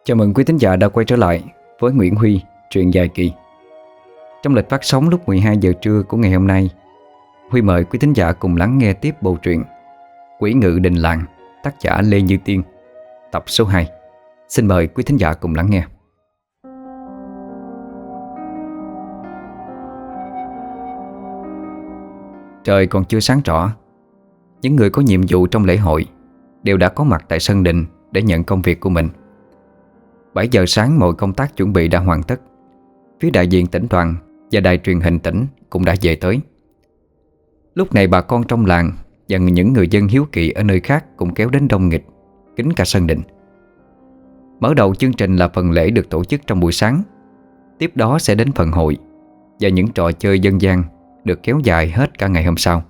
Chào mừng quý thính giả đã quay trở lại với Nguyễn Huy, truyện dài kỳ. Trong lịch phát sóng lúc 12 giờ trưa của ngày hôm nay, Huy mời quý thính giả cùng lắng nghe tiếp bộ truyện Quỷ Ngự Đình Làng, tác giả Lê Như Tiên, tập số 2. Xin mời quý thính giả cùng lắng nghe. Trời còn chưa sáng rõ, những người có nhiệm vụ trong lễ hội đều đã có mặt tại sân đình để nhận công việc của mình. 7 giờ sáng mọi công tác chuẩn bị đã hoàn tất. Phía đại diện tỉnh đoàn và đài truyền hình tỉnh cũng đã về tới. Lúc này bà con trong làng và những người dân hiếu kỳ ở nơi khác cũng kéo đến đông nghịt, kín cả sân đình. Mở đầu chương trình là phần lễ được tổ chức trong buổi sáng. Tiếp đó sẽ đến phần hội và những trò chơi dân gian được kéo dài hết cả ngày hôm sau.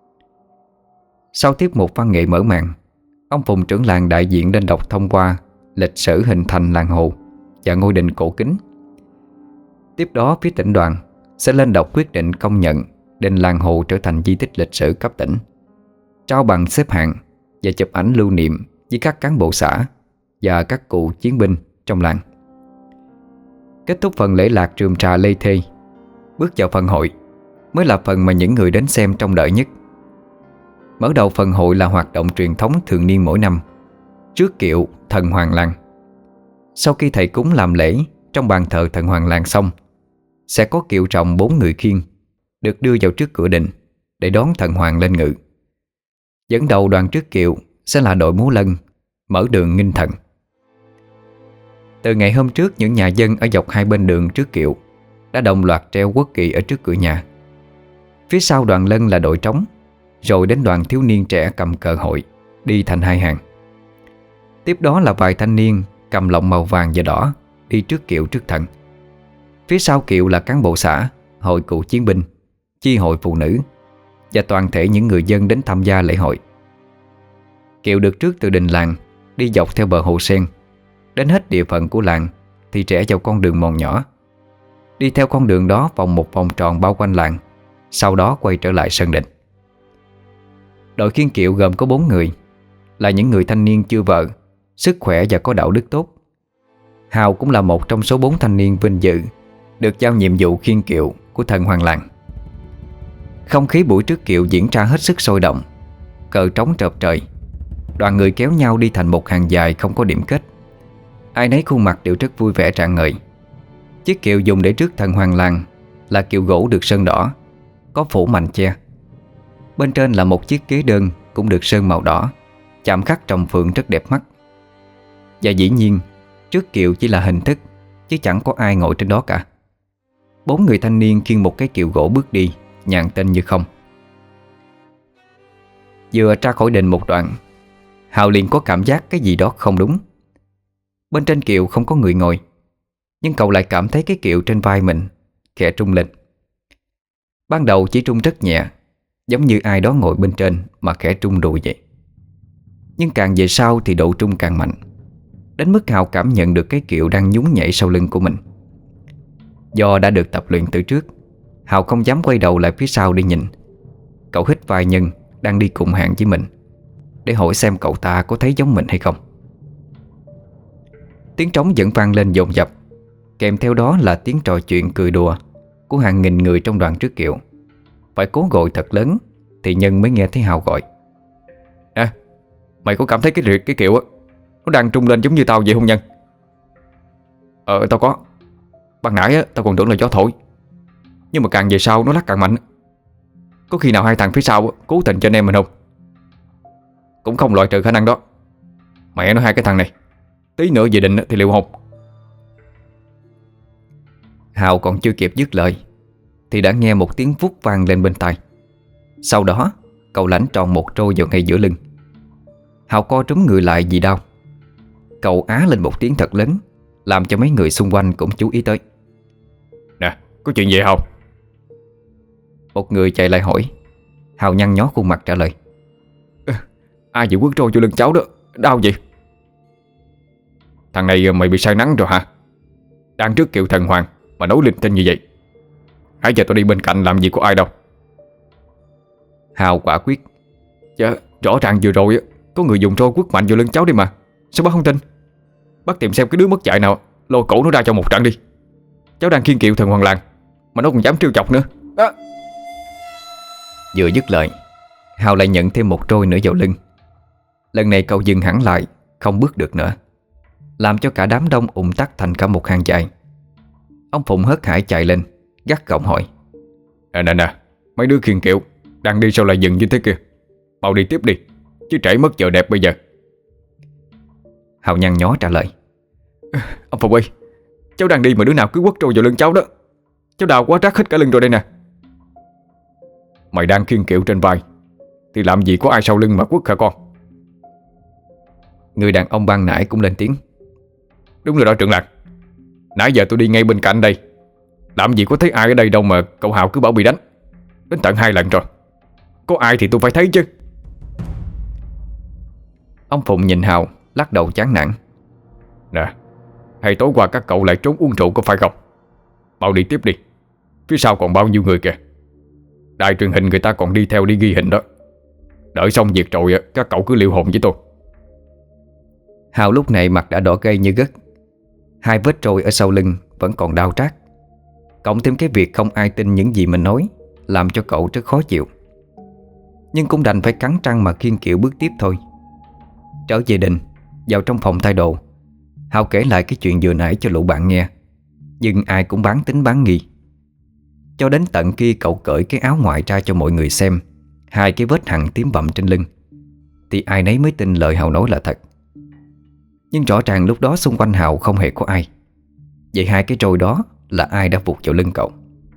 Sau tiết mục văn nghệ mở màn, ông Phùng trưởng làng đại diện lên đọc thông qua lịch sử hình thành làng Hồ và ngôi đình cổ kính. Tiếp đó phía tỉnh đoàn sẽ lên đọc quyết định công nhận đình làng Hồ trở thành di tích lịch sử cấp tỉnh, trao bằng xếp hạng và chụp ảnh lưu niệm với các cán bộ xã và các cựu chiến binh trong làng. Kết thúc phần lễ lạc rườm rà lê thê, bước vào phần hội mới là phần mà những người đến xem trông đợi nhất. Mở đầu phần hội là hoạt động truyền thống thường niên mỗi năm, rước kiệu thần hoàng làng. Sau khi thầy cúng làm lễ trong bàn thờ thần hoàng làng xong, sẽ có kiệu rồng 4 người khiêng được đưa vào trước cửa đình để đón thần hoàng lên ngự. Dẫn đầu đoàn rước kiệu sẽ là đội múa lân mở đường nghinh thần. Từ ngày hôm trước, những nhà dân ở dọc hai bên đường trước kiệu đã đồng loạt treo quốc kỳ ở trước cửa nhà. Phía sau đoàn lân là đội trống, rồi đến đoàn thiếu niên trẻ cầm cờ hội đi thành hai hàng. Tiếp đó là vài thanh niên cầm lọng màu vàng và đỏ đi trước kiệu trước thần. Phía sau kiệu là cán bộ xã, hội cựu chiến binh, chi hội phụ nữ và toàn thể những người dân đến tham gia lễ hội. Kiệu được rước từ đình làng đi dọc theo bờ hồ sen, đến hết địa phận của làng thì rẽ vào con đường mòn nhỏ. Đi theo con đường đó vòng một vòng tròn bao quanh làng, sau đó quay trở lại sân đình. Đội khiêng kiệu gồm có 4 người, là những người thanh niên chưa vợ, sức khỏe và có đạo đức tốt. Hào cũng là một trong số 4 thanh niên vinh dự được giao nhiệm vụ khiêng kiệu của thần hoàng làng. Không khí buổi trước kiệu diễn ra hết sức sôi động, cờ trống trợp trời. Đoàn người kéo nhau đi thành một hàng dài không có điểm kết. Ai nấy khuôn mặt đều rất vui vẻ rạng ngời. Chiếc kiệu dùng để rước thần hoàng làng là kiệu gỗ được sơn đỏ, có phủ mành che. Bên trên là một chiếc ghế đơn cũng được sơn màu đỏ, chạm khắc trồng phượng rất đẹp mắt. Và dĩ nhiên trước kiệu chỉ là hình thức, chứ chẳng có ai ngồi trên đó cả. 4 người thanh niên khiêng một cái kiệu gỗ bước đi, nhàn tên như không. Vừa ra khỏi đình một đoạn, Hào liền có cảm giác cái gì đó không đúng. Bên trên kiệu không có người ngồi, nhưng cậu lại cảm thấy cái kiệu trên vai mình khẽ rung lên. Ban đầu chỉ rung rất nhẹ, giống như ai đó ngồi bên trên mà khẽ rung rụi vậy. Nhưng càng về sau thì độ rung càng mạnh, đến mức Hào cảm nhận được cái kiệu đang nhún nhảy sau lưng của mình. Do đã được tập luyện từ trước, Hào không dám quay đầu lại phía sau để nhìn. Cậu hít vai Nhân đang đi cùng hàng với mình để hỏi xem cậu ta có thấy giống mình hay không. Tiếng trống vẫn vang lên dồn dập, kèm theo đó là tiếng trò chuyện cười đùa của hàng nghìn người trong đoàn trước kiệu. Phải cố gọi thật lớn thì Nhân mới nghe thấy Hào gọi: "Nè, mày có cảm thấy cái kiệu á nó đang trung lên giống như tao vậy không Nhân?" Tao có. Ban nãy á, tao còn tưởng là gió thổi, nhưng mà càng về sau nó lắc càng mạnh. Có khi nào hai thằng phía sau cố tình cho anh em mình không? Cũng không loại trừ khả năng đó. Mẹ nó, hai cái thằng này tí nữa về định thì liệu hồn." Hào còn chưa kịp dứt lời thì đã nghe một tiếng vút vang lên bên tai. Sau đó cậu lãnh tròn một trôi vào ngay giữa lưng. Hào co trúm người lại vì đau. Cậu á lên một tiếng thật lớn, làm cho mấy người xung quanh cũng chú ý tới. "Nè, có chuyện gì không?" Một người chạy lại hỏi. Hào nhăn nhó khuôn mặt trả lời: "Ai vừa quất trôi vô lưng cháu đó, đau gì?" "Thằng này mày bị say nắng rồi hả? Đang trước kiệu thần hoàng mà nói linh tinh như vậy. Nãy giờ tao đi bên cạnh làm gì có ai đâu." Hào quả quyết: "Dạ, rõ ràng vừa rồi có người dùng trôi quất mạnh vô lưng cháu đi mà, sao bác không tin?" Bắt tìm xem cái đứa mất dạy nào lôi cổ nó ra cho một trận đi. Cháu đang kiêng kiệu thần hoàng làng mà nó còn dám trêu chọc nữa đó. Vừa dứt lời, Hào lại nhận thêm một trôi nữa vào lưng. Lần này cậu dừng hẳn lại, không bước được nữa, làm cho cả đám đông ùn tắc thành cả một hàng dài. Ông Phụng hớt hải chạy lên, gắt gỏng hỏi: Nè, mấy đứa khiêng kiệu đang đi sao lại dừng như thế kia? Mau đi tiếp đi, chứ trễ mất giờ đẹp bây giờ. Hào nhăn nhó trả lời: Ông Phụng ơi, cháu đang đi mà đứa nào cứ quất trôi vào lưng cháu đó. Cháu đau quá rát hết cả lưng rồi đây nè. Mày đang khiêng kiệu trên vai thì làm gì có ai sau lưng mà quất hả con? Người đàn ông ban nãy cũng lên tiếng: Đúng rồi đó trưởng làng, nãy giờ tôi đi ngay bên cạnh đây, làm gì có thấy ai ở đây đâu mà cậu Hào cứ bảo bị đánh. Đến tận 2 lần rồi, có ai thì tôi phải thấy chứ. Ông Phụng nhìn Hào, lắc đầu chán nản: Nè, hay tối qua các cậu lại trốn uống rượu có phải không? Mau đi tiếp đi, phía sau còn bao nhiêu người kìa. Đài truyền hình người ta còn đi theo đi ghi hình đó. Đợi xong việc rồi các cậu cứ liệu hồn với tôi. Hào lúc này mặt đã đỏ gay như gất. 2 vết trôi ở sau lưng vẫn còn đau rát, cộng thêm cái việc không ai tin những gì mình nói, làm cho cậu rất khó chịu. Nhưng cũng đành phải cắn răng mà khiêng kiệu bước tiếp thôi. Trở về đình, vào trong phòng thay đồ, Hào kể lại cái chuyện vừa nãy cho lũ bạn nghe, nhưng ai cũng bán tín bán nghi. Cho đến tận khi cậu cởi cái áo ngoài ra cho mọi người xem 2 cái vết hằn tím bầm trên lưng, thì ai nấy mới tin lời Hào nói là thật. Nhưng rõ ràng lúc đó xung quanh Hào không hề có ai. Vậy 2 cái trôi đó là ai đã vụt vào lưng cậu?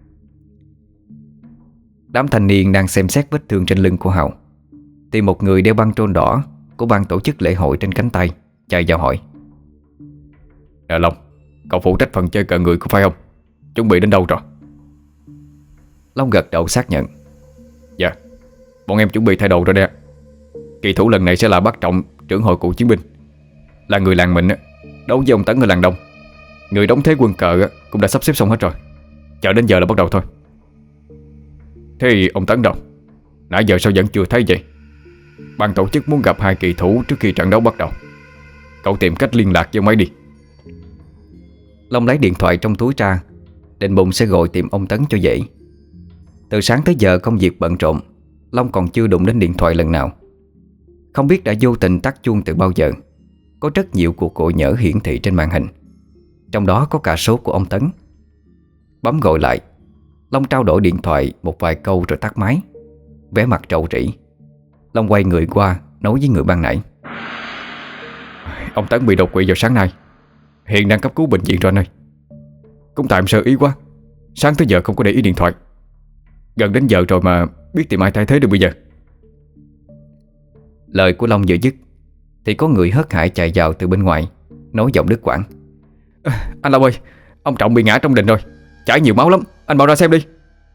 Đám thanh niên đang xem xét vết thương trên lưng của Hào thì một người đeo băng trôn đỏ của ban tổ chức lễ hội trên cánh tay chạy vào hỏi: Long, cậu phụ trách phần chơi cờ người có phải không? Chuẩn bị đến đâu rồi? Long gật đầu xác nhận: Dạ, bọn em chuẩn bị thay đồ rồi đây. Kỳ thủ lần này sẽ là Bác Trọng, trưởng hội cựu chiến binh, là người làng mình đấu với ông Tấn ở làng Đông. Người đóng thế quân cờ cũng đã sắp xếp xong hết rồi, chờ đến giờ là bắt đầu thôi. Thế thì ông Tấn đâu? Nãy giờ sao vẫn chưa thấy vậy? Ban tổ chức muốn gặp 2 kỳ thủ trước khi trận đấu bắt đầu. Cậu tìm cách liên lạc với ông ấy đi. Long lấy điện thoại trong túi ra, định bụng sẽ gọi tìm ông Tấn cho dễ. Từ sáng tới giờ công việc bận rộn, Long còn chưa đụng đến điện thoại lần nào. Không biết đã vô tình tắt chuông từ bao giờ. Có rất nhiều cuộc gọi nhỡ hiển thị trên màn hình, trong đó có cả số của ông Tấn. Bấm gọi lại, Long trao đổi điện thoại một vài câu rồi tắt máy. Vẻ mặt rầu rĩ, Long quay người qua nói với người ban nãy: Ông Tấn bị đột quỵ vào sáng nay, hiện đang cấp cứu bệnh viện rồi anh ơi. Cũng tại em sơ ý quá, sáng tới giờ không có để ý điện thoại. Gần đến giờ rồi mà biết tìm ai thay thế được bây giờ. Lời của Long vừa dứt thì có người hớt hải chạy vào từ bên ngoài, nói giọng đứt quãng: Anh Long ơi, ông Trọng bị ngã trong đình rồi, chảy nhiều máu lắm, anh mau ra xem đi.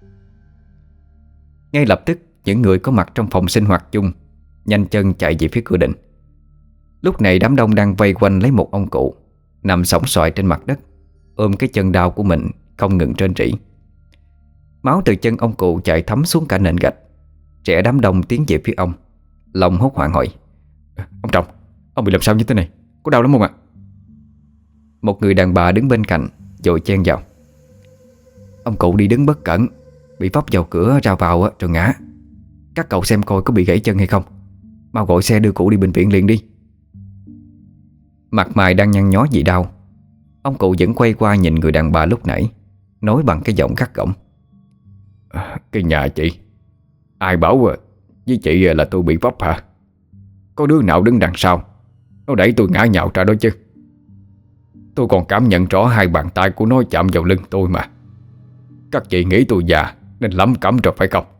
Ngay lập tức những người có mặt trong phòng sinh hoạt chung nhanh chân chạy về phía cửa đình. Lúc này đám đông đang vây quanh lấy một ông cụ nằm sõng soài trên mặt đất, ôm cái chân đau của mình không ngừng rên rỉ. Máu từ chân ông cụ chảy thấm xuống cả nền gạch. Trẻ đám đông tiến về phía ông. Long hốt hoảng hỏi: Ông Trọng, ông bị làm sao như thế này? Có đau lắm không ạ? Một người đàn bà đứng bên cạnh vội chen vào: Ông cụ đi đứng bất cẩn, bị vấp vào cửa ra vào rồi ngã. Các cậu xem coi có bị gãy chân hay không. Mau gọi xe đưa cụ đi bệnh viện liền đi. Mặt mày đang nhăn nhó vì đau, ông cụ vẫn quay qua nhìn người đàn bà lúc nãy, nói bằng cái giọng gắt gỏng: Cái nhà chị, ai bảo với chị là tôi bị vấp hả? Có đứa nào đứng đằng sau nó đẩy tôi ngã nhào ra đó chứ? Tôi còn cảm nhận rõ 2 bàn tay của nó chạm vào lưng tôi mà. Các chị nghĩ tôi già nên lắm cắm rồi phải không?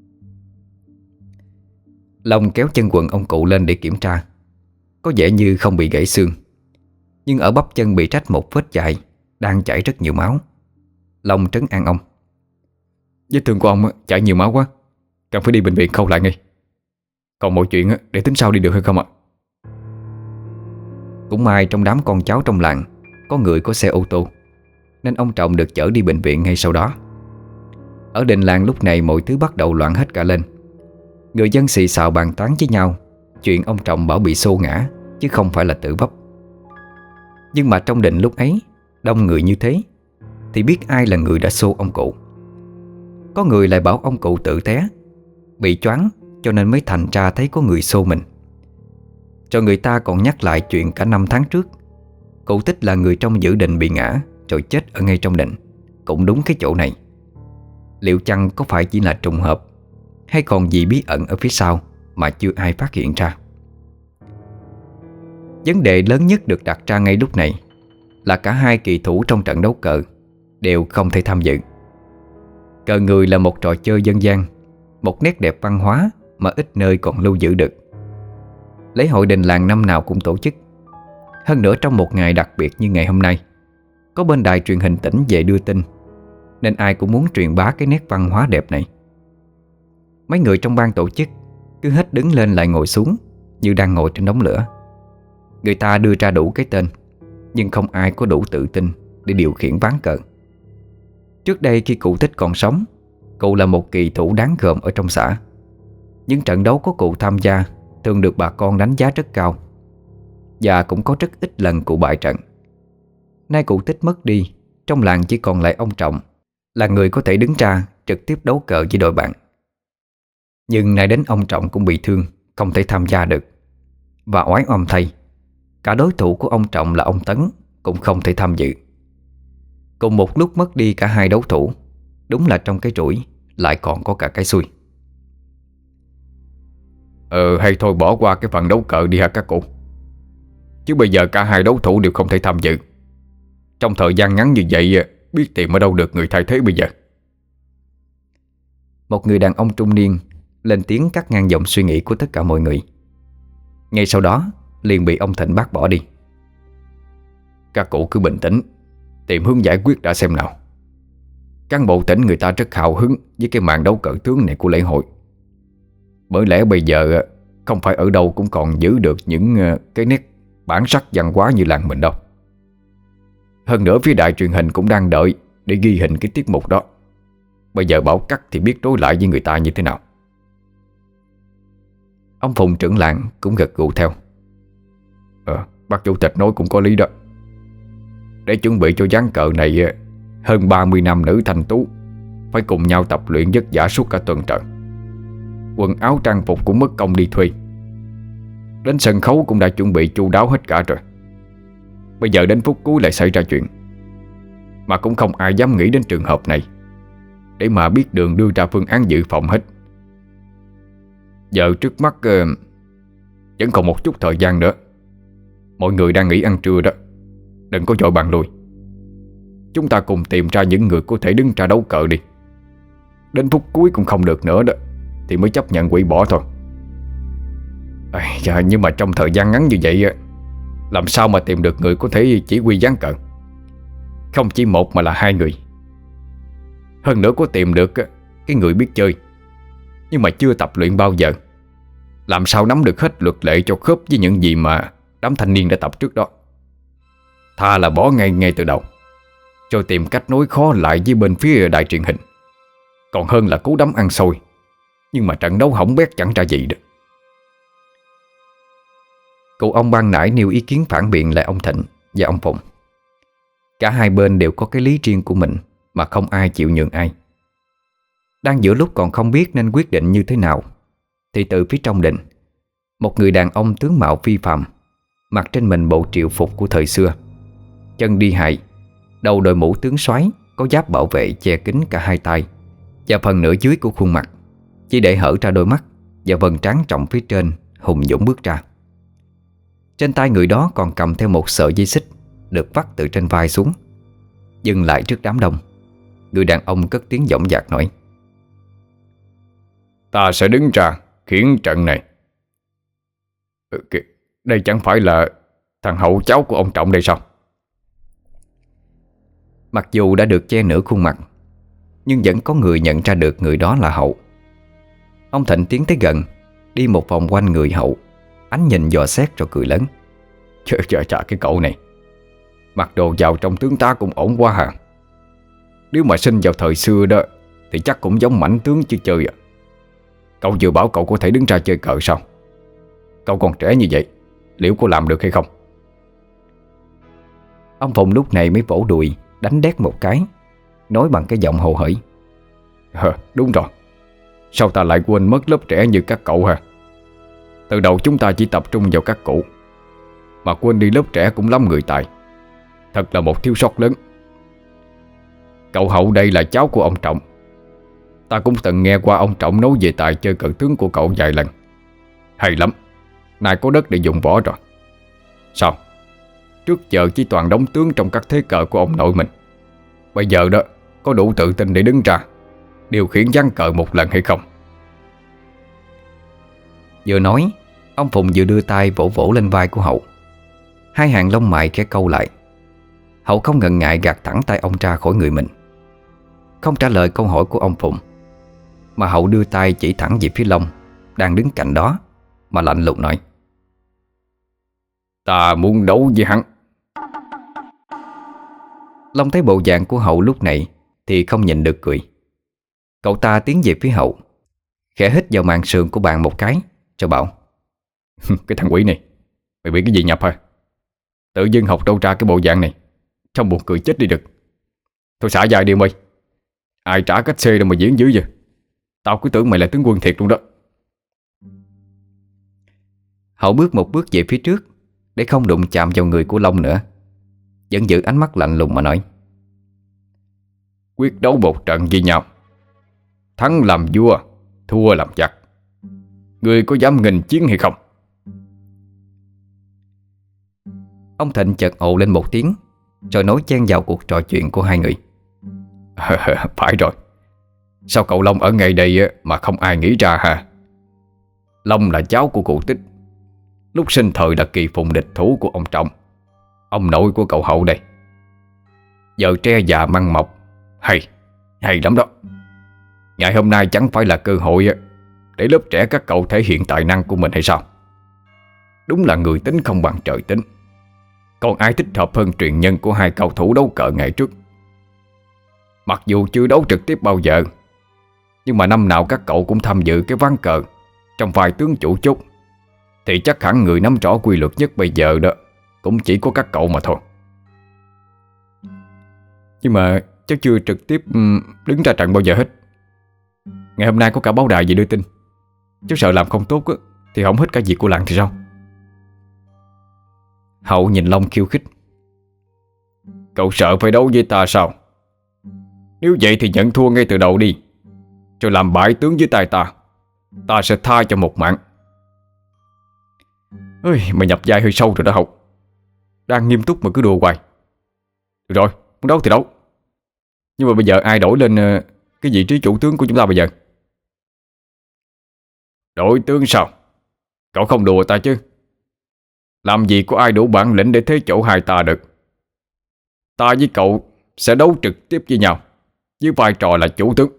Long kéo chân quần ông cụ lên để kiểm tra. Có vẻ như không bị gãy xương, nhưng ở bắp chân bị rách một vết dài, đang chảy rất nhiều máu. Long trấn an ông: Vết thương của ông chảy nhiều máu quá, cần phải đi bệnh viện khâu lại ngay. Còn mọi chuyện để tính sau đi được hay không ạ? Cũng may trong đám con cháu trong làng có người có xe ô tô, nên ông Trọng được chở đi bệnh viện ngay sau đó. Ở đình làng lúc này mọi thứ bắt đầu loạn hết cả lên. Người dân xì xào bàn tán với nhau chuyện ông Trọng bảo bị xô ngã chứ không phải là tự vấp. Nhưng mà trong đình lúc ấy đông người như thế thì biết ai là người đã xô ông cụ. Có người lại bảo ông cụ tự té, bị choáng cho nên mới thành ra thấy có người xô mình. Rồi người ta còn nhắc lại chuyện cả 5 tháng trước cụ Tích là người trong giữ đình bị ngã rồi chết ở ngay trong đình, cũng đúng cái chỗ này. Liệu chăng có phải chỉ là trùng hợp, hay còn gì bí ẩn ở phía sau mà chưa ai phát hiện ra? Vấn đề lớn nhất được đặt ra ngay lúc này là cả hai kỳ thủ trong trận đấu cờ đều không thể tham dự. Cờ người là một trò chơi dân gian, một nét đẹp văn hóa mà ít nơi còn lưu giữ được. Lễ hội đình làng năm nào cũng tổ chức. Hơn nữa trong một ngày đặc biệt như ngày hôm nay, có bên đài truyền hình tỉnh về đưa tin, nên ai cũng muốn truyền bá cái nét văn hóa đẹp này. Mấy người trong ban tổ chức cứ hết đứng lên lại ngồi xuống như đang ngồi trên đống lửa. Người ta đưa ra đủ cái tên, nhưng không ai có đủ tự tin để điều khiển ván cờ. Trước đây khi cụ Tích còn sống, cụ là một kỳ thủ đáng gờm ở trong xã. Những trận đấu có cụ tham gia thường được bà con đánh giá rất cao, và cũng có rất ít lần cụ bại trận. Nay cụ Tích mất đi, trong làng chỉ còn lại ông Trọng là người có thể đứng ra trực tiếp đấu cờ với đội bạn. Nhưng nay đến ông Trọng cũng bị thương, không thể tham gia được. Và oái oăm thay, cả đối thủ của ông Trọng là ông Tấn cũng không thể tham dự. Cùng một lúc mất đi cả hai đấu thủ, đúng là trong cái rủi lại còn có cả cái xui. Hay thôi bỏ qua cái phần đấu cờ đi hả các cụ. Chứ bây giờ cả hai đấu thủ đều không thể tham dự. Trong thời gian ngắn như vậy, biết tìm ở đâu được người thay thế bây giờ. Một người đàn ông trung niên lên tiếng cắt ngang dòng suy nghĩ của tất cả mọi người. Ngay sau đó liền bị ông Thịnh bác bỏ đi. Các cụ cứ bình tĩnh, tìm hướng giải quyết đã xem nào. Cán bộ tỉnh người ta rất hào hứng với cái màn đấu cờ tướng này của lễ hội. Bởi lẽ bây giờ không phải ở đâu cũng còn giữ được những cái nét bản sắc văn hóa như làng mình đâu. Hơn nữa phía đài truyền hình cũng đang đợi để ghi hình cái tiết mục đó. Bây giờ bảo cắt thì biết đối lại với người ta như thế nào. Ông Phùng trưởng làng cũng gật gù theo. Bác chủ tịch nói cũng có lý đó. Để chuẩn bị cho ván cờ này, hơn 30 nam nữ thanh tú phải cùng nhau tập luyện vất vả suốt cả tuần trời. Quần áo trang phục cũng mất công đi thuê. Đến sân khấu cũng đã chuẩn bị chu đáo hết cả rồi. Bây giờ đến phút cuối lại xảy ra chuyện, mà cũng không ai dám nghĩ đến trường hợp này để mà biết đường đưa ra phương án dự phòng hết. Giờ trước mắt vẫn còn một chút thời gian nữa. Mọi người đang nghỉ ăn trưa đó, đừng có vội bàn lùi. Chúng ta cùng tìm ra những người có thể đứng ra đấu cờ đi. Đến phút cuối cũng không được nữa đó thì mới chấp nhận hủy bỏ thôi. Nhưng mà trong thời gian ngắn như vậy, làm sao mà tìm được người có thể chỉ huy ván cờ? Không chỉ một mà là hai người. Hơn nữa có tìm được cái người biết chơi nhưng mà chưa tập luyện bao giờ, làm sao nắm được hết luật lệ cho khớp với những gì mà đám thanh niên đã tập trước đó. Thà là bỏ ngay từ đầu, rồi tìm cách nối khó lại với bên phía đài truyền hình, còn hơn là cố đấm ăn xôi nhưng mà trận đấu hỏng bét chẳng ra gì được. Cụ ông ban nãy nêu ý kiến phản biện lại ông Thịnh và ông Phụng. Cả hai bên đều có cái lý riêng của mình mà không ai chịu nhường ai. Đang giữa lúc còn không biết nên quyết định như thế nào, thì từ phía trong đình, một người đàn ông tướng mạo phi phàm, mặc trên mình bộ triệu phục của thời xưa, chân đi hài, đầu đội mũ tướng soái, có giáp bảo vệ che kín cả hai tay và phần nửa dưới của khuôn mặt, chỉ để hở ra đôi mắt và vầng trán trọng phía trên, hùng dũng bước ra. Trên tay người đó còn cầm theo một sợi dây xích được vắt từ trên vai xuống. Dừng lại trước đám đông, người đàn ông cất tiếng dõng dạc nói: Ta sẽ đứng ra khiển trận này. Đây chẳng phải là thằng Hậu cháu của ông Trọng đây sao? Mặc dù đã được che nửa khuôn mặt, nhưng vẫn có người nhận ra được người đó là Hậu. Ông Thịnh tiến tới gần, đi một vòng quanh người Hậu, ánh nhìn dò xét rồi cười lớn: Chà, cái cậu này mặc đồ vào trong tướng tá cũng ổn quá hả? Nếu mà sinh vào thời xưa đó thì chắc cũng giống mãnh tướng chứ chơi à. Cậu vừa bảo cậu có thể đứng ra chơi cờ sao? Cậu còn trẻ như vậy, liệu có làm được hay không? Ông Phụng lúc này mới vỗ đùi, đánh đét một cái, nói bằng cái giọng hồ hởi: Đúng rồi. Sao ta lại quên mất lớp trẻ như các cậu hả? Từ đầu chúng ta chỉ tập trung vào các cụ, mà quên đi lớp trẻ cũng lắm người tài. Thật là một thiếu sót lớn. Cậu Hậu đây là cháu của ông Trọng. Ta cũng từng nghe qua ông Trọng nói về tài chơi cờ tướng của cậu vài lần. Hay lắm. Nay có đất để dùng võ rồi. Sao? Trước giờ chỉ toàn đóng tướng trong các thế cờ của ông nội mình. Bây giờ đó, có đủ tự tin để đứng ra điều khiển ván cờ một lần hay không? Vừa nói, ông Phụng vừa đưa tay vỗ vỗ lên vai của Hậu. Hai hàng lông mày khẽ câu lại. Hậu không ngần ngại gạt thẳng tay ông ra khỏi người mình, không trả lời câu hỏi của ông Phụng, mà Hậu đưa tay chỉ thẳng về phía Long đang đứng cạnh đó, mà lạnh lùng nói: Ta muốn đấu với hắn. Long thấy bộ dạng của Hậu lúc này thì không nhịn được cười. Cậu ta tiến về phía Hậu, khẽ hít vào màn sườn của bạn một cái, rồi bảo: Cái thằng quỷ này, mày bị cái gì nhập hả? Tự dưng học đâu ra cái bộ dạng này, trông buồn cười chết đi được. Thôi xả dài đi mày. Ai trả cách xê đâu mà diễn dữ vậy? Tao cứ tưởng mày là tướng quân thiệt luôn đó. Hậu bước một bước về phía trước để không đụng chạm vào người của Long nữa, vẫn giữ ánh mắt lạnh lùng mà nói: Quyết đấu một trận với nhau, thắng làm vua, thua làm giặc. Ngươi có dám nghênh chiến hay không? Ông Thịnh chợt ồ lên một tiếng, rồi nói chen vào cuộc trò chuyện của hai người: Phải rồi. Sao cậu Long ở ngay đây mà không ai nghĩ ra hả? Long là cháu của cụ Tích, lúc sinh thời là kỳ phùng địch thủ của ông Trọng, ông nội của cậu Hậu đây. Giờ tre già măng mọc. Hay lắm đó. Ngày hôm nay chẳng phải là cơ hội để lớp trẻ các cậu thể hiện tài năng của mình hay sao? Đúng là người tính không bằng trời tính. Còn ai thích hợp hơn truyền nhân của hai cầu thủ đấu cờ ngày trước. Mặc dù chưa đấu trực tiếp bao giờ, nhưng mà năm nào các cậu cũng tham dự cái ván cờ trong vài tướng chủ chốt, thì chắc hẳn người nắm rõ quy luật nhất bây giờ đó cũng chỉ có các cậu mà thôi. Nhưng mà cháu chưa trực tiếp đứng ra trận bao giờ hết. Ngày hôm nay có cả báo đài gì đưa tin. Cháu sợ làm không tốt thì hỏng hết cả việc của làng thì sao? Hậu nhìn Long khiêu khích: Cậu sợ phải đấu với ta sao? Nếu vậy thì nhận thua ngay từ đầu đi, rồi làm bại tướng với tay ta. Ta sẽ tha cho một mạng. Ơi, mày nhập vai hơi sâu rồi đó Hậu. Đang nghiêm túc mà cứ đùa hoài. Được rồi, muốn đấu thì đấu. Nhưng mà bây giờ ai đổi lên cái vị trí chủ tướng của chúng ta bây giờ? Đổi tướng sao? Cậu không đùa ta chứ? Làm gì có ai đủ bản lĩnh để thế chỗ hai ta được. Ta với cậu sẽ đấu trực tiếp với nhau, với vai trò là chủ tướng.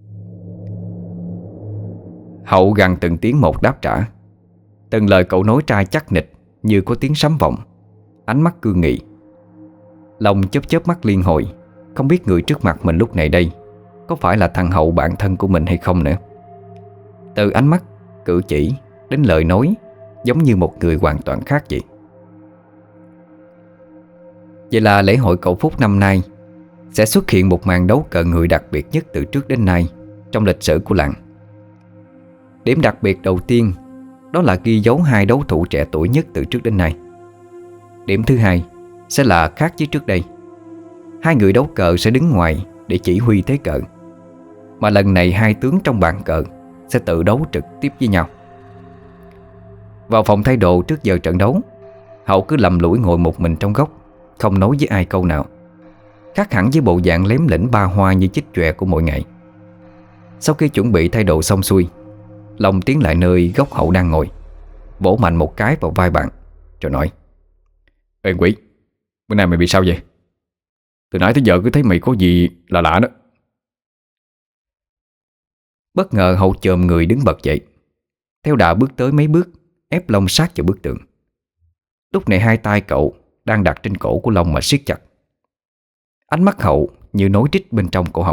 Hậu gằn từng tiếng một đáp trả. Từng lời cậu nói ra chắc nịch như có tiếng sấm vọng, ánh mắt cương nghị. Long chớp chớp mắt liên hồi, không biết người trước mặt mình lúc này đây có phải là thằng Hậu bạn thân của mình hay không nữa. Từ ánh mắt, cử chỉ đến lời nói giống như một người hoàn toàn khác vậy. Vậy là lễ hội Cậu Phúc năm nay sẽ xuất hiện một màn đấu cờ người đặc biệt nhất từ trước đến nay trong lịch sử của làng. Điểm đặc biệt đầu tiên đó là ghi dấu hai đấu thủ trẻ tuổi nhất từ trước đến nay. Điểm thứ hai sẽ là khác với trước đây. Hai người đấu cờ sẽ đứng ngoài để chỉ huy thế cờ, mà lần này hai tướng trong bàn cờ sẽ tự đấu trực tiếp với nhau. Vào phòng thay đồ trước giờ trận đấu, Hậu cứ lầm lũi ngồi một mình trong góc, không nói với ai câu nào, khác hẳn với bộ dạng lém lỉnh ba hoa như chích chòe của mỗi ngày. Sau khi chuẩn bị thay đồ xong xuôi, Long tiến lại nơi góc Hậu đang ngồi, vỗ mạnh một cái vào vai bạn, rồi nói: Ê quỷ, bữa nay mày bị sao vậy? Từ nãy tới giờ cứ thấy mày có gì lạ lạ đó. Bất ngờ Hậu chồm người đứng bật dậy, theo đà bước tới mấy bước, ép Long sát vào bức tường. Lúc này hai tay cậu đang đặt trên cổ của Long mà siết chặt. Ánh mắt Hậu như nối trích bên trong cổ họng.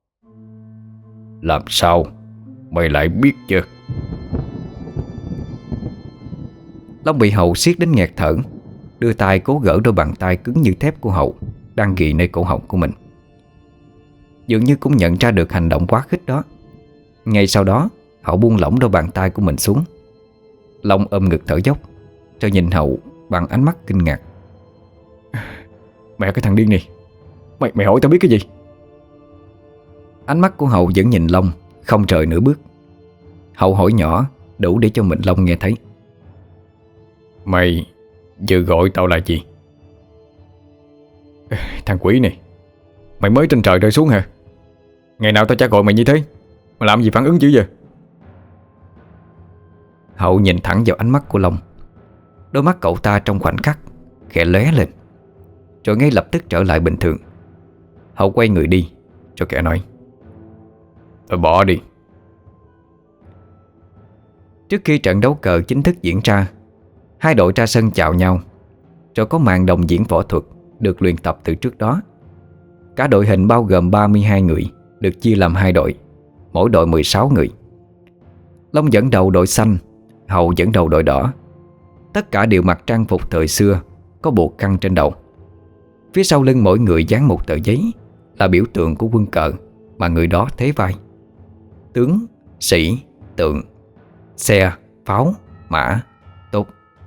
Làm sao mày lại biết chưa? Long bị Hậu siết đến nghẹt thở. đưa tay cố gỡ đôi bàn tay cứng như thép của Hậu đang ghì nơi cổ họng của mình. Dường như cũng nhận ra được hành động quá khích đó. Ngay sau đó Hậu buông lỏng đôi bàn tay của mình xuống. Long ôm ngực thở dốc rồi nhìn Hậu bằng ánh mắt kinh ngạc. Mẹ, cái thằng điên này, Mày hỏi tao biết cái gì? Ánh mắt của Hậu vẫn nhìn Long, không rời nửa bước. Hậu hỏi nhỏ đủ để cho mình Long nghe thấy. Mày vừa gọi tao là gì? Thằng quỷ này, mày mới trên trời rơi xuống hả? Ngày nào tao chả gọi mày như thế, mà làm gì phản ứng dữ vậy? Hậu nhìn thẳng vào ánh mắt của Long. Đôi mắt cậu ta trong khoảnh khắc khẽ lóe lên, rồi ngay lập tức trở lại bình thường. Hậu quay người đi, rồi kẻ nói: Thôi bỏ đi. Trước khi trận đấu cờ chính thức diễn ra, hai đội ra sân chào nhau, rồi có màn đồng diễn võ thuật được luyện tập từ trước đó. Cả đội hình bao gồm 32 người, được chia làm hai đội, mỗi đội 16 người. Long dẫn đầu đội xanh, Hậu dẫn đầu đội đỏ. Tất cả đều mặc trang phục thời xưa, có buộc khăn trên đầu. Phía sau lưng mỗi người dán một tờ giấy là biểu tượng của quân cờ mà người đó thế vai: tướng, sĩ, tượng, xe, pháo, mã, tốt.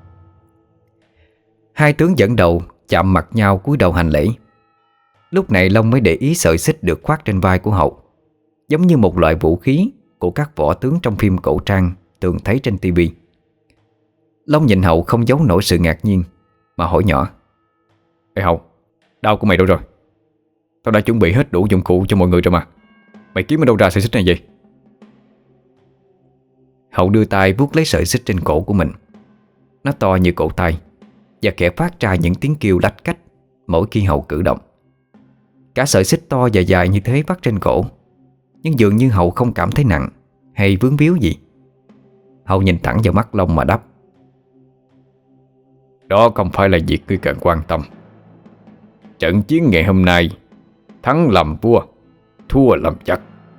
Hai tướng dẫn đầu chạm mặt nhau cúi đầu hành lễ. Lúc này Long mới để ý sợi xích được khoác trên vai của Hậu, giống như một loại vũ khí của các võ tướng trong phim cổ trang thường thấy trên tivi. Long nhìn Hậu không giấu nổi sự ngạc nhiên, mà hỏi nhỏ: Ê Hậu, đao của mày đâu rồi? Tao đã chuẩn bị hết đủ dụng cụ cho mọi người rồi mà. Mày kiếm ở đâu ra sợi xích này vậy? Hậu đưa tay vuốt lấy sợi xích trên cổ của mình. Nó to như cổ tay và khẽ phát ra những tiếng kêu lách cách mỗi khi Hậu cử động. Cả sợi xích to và dài như thế vắt trên cổ, nhưng dường như Hậu không cảm thấy nặng hay vướng víu gì. Hậu nhìn thẳng vào mắt Long mà đáp: Đó không phải là việc ngươi cần quan tâm. Trận chiến ngày hôm nay, thắng làm vua, thua làm giặc.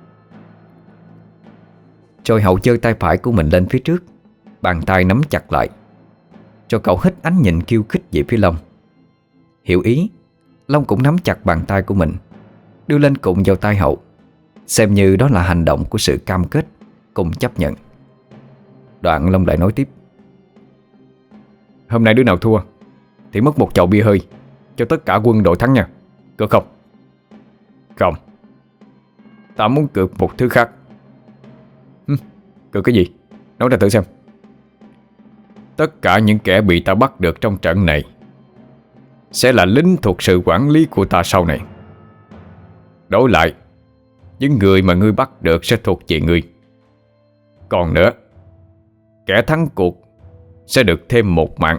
Rồi Hậu giơ tay phải của mình lên phía trước, bàn tay nắm chặt lại. Rồi cậu hít ánh nhìn khiêu khích về phía Long. Hiểu ý, Long cũng nắm chặt bàn tay của mình, đưa lên cùng vào tay Hậu, xem như đó là hành động của sự cam kết cùng chấp nhận. Đoạn Long lại nói tiếp: Hôm nay đứa nào thua thì mất một chậu bia hơi cho tất cả quân đội thắng nha. Cược không? Không. Ta muốn cược một thứ khác. Cược cái gì? Nói ra thử xem. Tất cả những kẻ bị ta bắt được trong trận này sẽ là lính thuộc sự quản lý của ta sau này. Đổi lại, những người mà ngươi bắt được sẽ thuộc về ngươi. Còn nữa, kẻ thắng cuộc sẽ được thêm một mạng.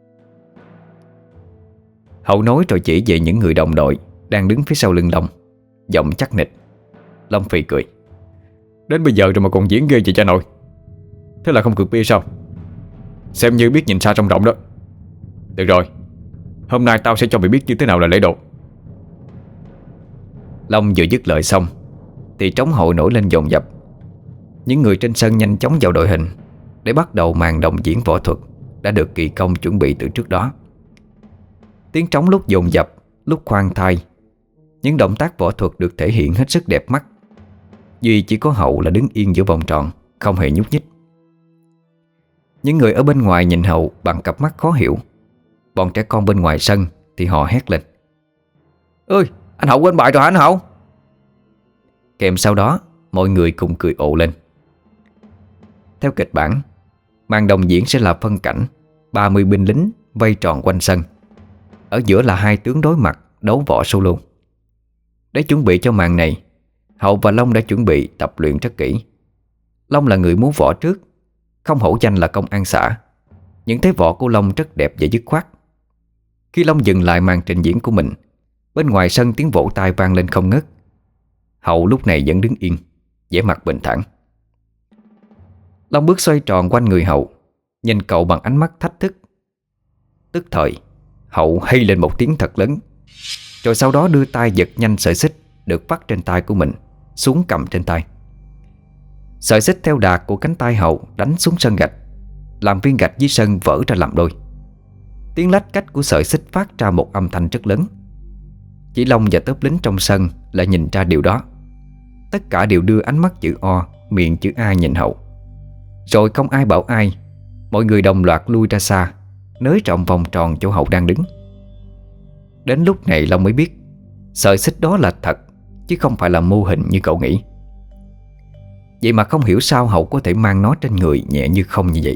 Hậu nói rồi chỉ về những người đồng đội đang đứng phía sau lưng Long, giọng chắc nịch. Long phì cười: Đến bây giờ rồi mà còn diễn ghê vậy cha nội. Thế là không cược bia sao? Xem như biết nhìn xa trông rộng đó. Được rồi, hôm nay tao sẽ cho mày biết như thế nào là lễ độ. Long vừa dứt lời xong thì trống hội nổi lên dồn dập. Những người trên sân nhanh chóng vào đội hình để bắt đầu màn đồng diễn võ thuật đã được kỳ công chuẩn bị từ trước đó. Tiếng trống lúc dồn dập, lúc khoan thai. Những động tác võ thuật được thể hiện hết sức đẹp mắt. Duy chỉ có Hậu là đứng yên giữa vòng tròn, không hề nhúc nhích. Những người ở bên ngoài nhìn Hậu bằng cặp mắt khó hiểu. Bọn trẻ con bên ngoài sân thì họ hét lên: Ơi, anh Hậu quên bài rồi hả anh Hậu? Kèm sau đó mọi người cùng cười ồ lên. Theo kịch bản, màn đồng diễn sẽ là phân cảnh 30 binh lính vây tròn quanh sân. Ở giữa là hai tướng đối mặt đấu võ solo. Để chuẩn bị cho màn này, Hậu và Long đã chuẩn bị tập luyện rất kỹ. Long là người múa võ trước, không hổ danh là công an xã. Những thế võ của Long rất đẹp và dứt khoát. Khi Long dừng lại màn trình diễn của mình, bên ngoài sân tiếng vỗ tay vang lên không ngớt. Hậu lúc này vẫn đứng yên, vẻ mặt bình thản. Long bước xoay tròn quanh người Hậu, nhìn cậu bằng ánh mắt thách thức. Tức thời, Hậu hay lên một tiếng thật lớn, rồi sau đó đưa tay giật nhanh sợi xích được vắt trên tay của mình xuống cầm trên tay. Sợi xích theo đà của cánh tay Hậu đánh xuống sân gạch, làm viên gạch dưới sân vỡ ra làm đôi. Tiếng lách cách của sợi xích phát ra một âm thanh rất lớn. Chỉ Long và tớp lính trong sân lại nhìn ra điều đó. Tất cả đều đưa ánh mắt chữ O, miệng chữ A nhìn Hậu. Rồi không ai bảo ai, mọi người đồng loạt lui ra xa, nới rộng vòng tròn chỗ Hậu đang đứng. Đến lúc này Long mới biết sợi xích đó là thật, chứ không phải là mô hình như cậu nghĩ. Vậy mà không hiểu sao Hậu có thể mang nó trên người nhẹ như không như vậy.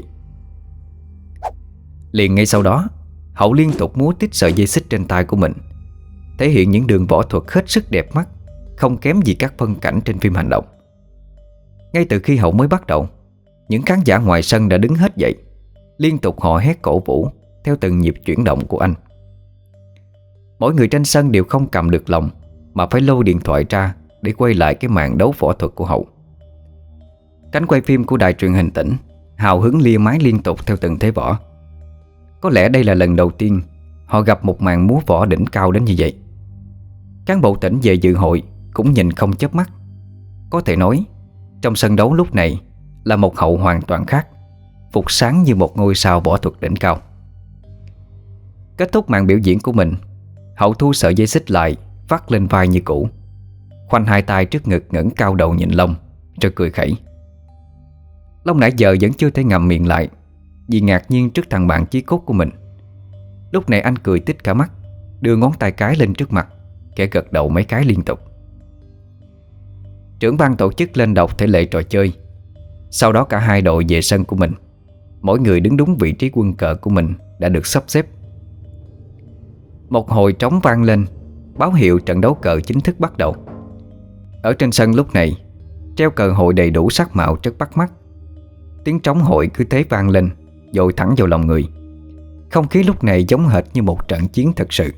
Liền ngay sau đó, Hậu liên tục múa tít sợi dây xích trên tay của mình, thể hiện những đường võ thuật hết sức đẹp mắt, không kém gì các phân cảnh trên phim hành động. Ngay từ khi Hậu mới bắt đầu, những khán giả ngoài sân đã đứng hết dậy, liên tục hò hét cổ vũ theo từng nhịp chuyển động của anh. Mỗi người trên sân đều không cầm được lòng mà phải lôi điện thoại ra để quay lại cái màn đấu võ thuật của Hậu. Cánh quay phim của đài truyền hình tỉnh hào hứng lia máy liên tục theo từng thế võ. Có lẽ đây là lần đầu tiên họ gặp một màn múa võ đỉnh cao đến như vậy. Cán bộ tỉnh về dự hội cũng nhìn không chớp mắt. Có thể nói, trong sân đấu lúc này là một Hậu hoàn toàn khác, phục sáng như một ngôi sao võ thuật đỉnh cao. Kết thúc màn biểu diễn của mình, Hậu thu sợi dây xích lại, vắt lên vai như cũ, khoanh hai tay trước ngực, ngẩng cao đầu nhìn Long, rồi cười khẩy. Long nãy giờ vẫn chưa thể ngậm miệng lại vì ngạc nhiên trước thằng bạn chí cốt của mình. Lúc này anh cười tít cả mắt, đưa ngón tay cái lên trước mặt, kẻ gật đầu mấy cái liên tục. Trưởng ban tổ chức lên đọc thể lệ trò chơi. Sau đó cả hai đội về sân của mình, mỗi người đứng đúng vị trí quân cờ của mình đã được sắp xếp. Một hồi trống vang lên, báo hiệu trận đấu cờ chính thức bắt đầu. Ở trên sân lúc này treo cờ hội đầy đủ sắc màu rất bắt mắt. Tiếng trống hội cứ thế vang lên, dội thẳng vào lòng người. Không khí lúc này giống hệt như một trận chiến thật sự.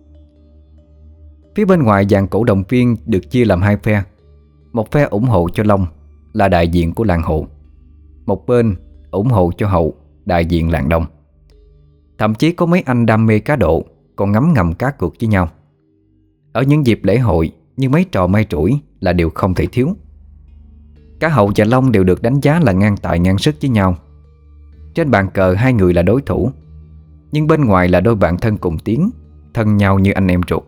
Phía bên ngoài dàn cổ động viên được chia làm hai phe. Một phe ủng hộ cho Long, là đại diện của làng Hồ. Một bên ủng hộ cho Hậu, đại diện làng Đông. Thậm chí có mấy anh đam mê cá độ còn ngấm ngầm cá cược với nhau. Ở những dịp lễ hội như mấy trò may rủi là điều không thể thiếu. Cả Hậu và Long đều được đánh giá là ngang tài ngang sức với nhau. Trên bàn cờ hai người là đối thủ, nhưng bên ngoài là đôi bạn thân cùng tiếng, thân nhau như anh em ruột.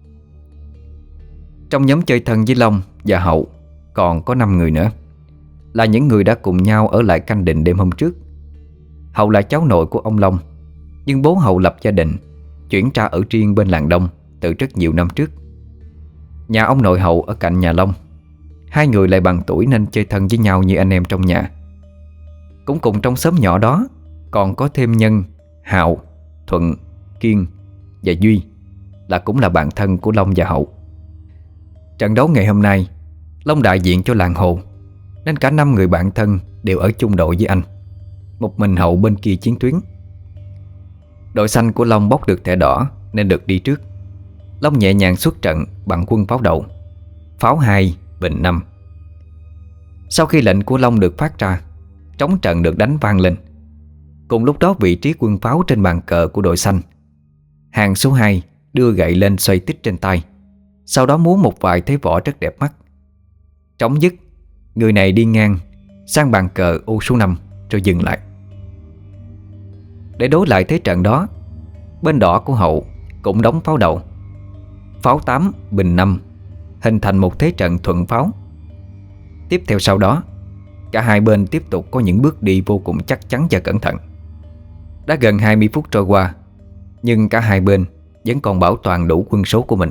Trong nhóm chơi thân với Long và Hậu còn có 5 người nữa, là những người đã cùng nhau ở lại canh định đêm hôm trước. Hậu là cháu nội của ông Long, nhưng bố Hậu lập gia đình, chuyển ra ở riêng bên làng Đông từ rất nhiều năm trước. Nhà ông nội Hậu ở cạnh nhà Long. Hai người lại bằng tuổi nên chơi thân với nhau như anh em trong nhà. Cũng cùng trong xóm nhỏ đó còn có thêm Nhân, Hạo, Thuận, Kiên và Duy, là cũng là bạn thân của Long và Hậu. Trận đấu ngày hôm nay, Long đại diện cho làng Hồ, nên cả 5 người bạn thân đều ở chung đội với anh. Một mình Hậu bên kia chiến tuyến. Đội xanh của Long bóc được thẻ đỏ nên được đi trước. Long nhẹ nhàng xuất trận bằng quân pháo đầu, pháo 2, bình 5. Sau khi lệnh của Long được phát ra, trống trận được đánh vang lên. Cùng lúc đó vị trí quân pháo trên bàn cờ của đội xanh. Hàng số 2 đưa gậy lên xoay tít trên tay, sau đó múa một vài thế võ rất đẹp mắt. Trống dứt, người này đi ngang sang bàn cờ ô số 5 rồi dừng lại. Để đối lại thế trận đó, bên đỏ của Hậu cũng đóng pháo đầu, pháo 8, bình 5, hình thành một thế trận thuận pháo. Tiếp theo sau đó, cả hai bên tiếp tục có những bước đi vô cùng chắc chắn và cẩn thận. Đã gần 20 phút trôi qua, nhưng cả hai bên vẫn còn bảo toàn đủ quân số của mình.